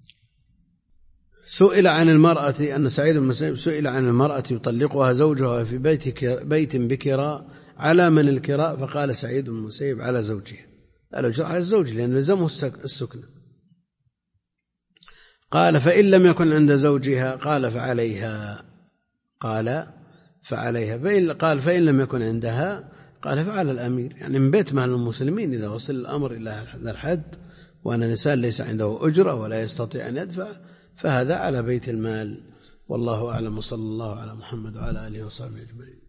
سئل عن المرأة، أن سعيد بن المسيب سئل عن المرأة يطلقها زوجها في بيت بكراء، على من الكراء؟ فقال سعيد بن المسيب على زوجها، الأجر على الزوج لأن لزمه السكنة. قال فإن لم يكن عند زوجها؟ قال فعليها. قال فإن لم يكن عندها قال فعلى الأمير، يعني من بيت مال المسلمين إذا وصل الأمر إلى هذا الحد وأن الإنسان ليس عنده أجرة ولا يستطيع أن يدفع، فهذا على بيت المال. والله أعلم، وصلى الله على محمد وعلى آله وصحبه أجمعين.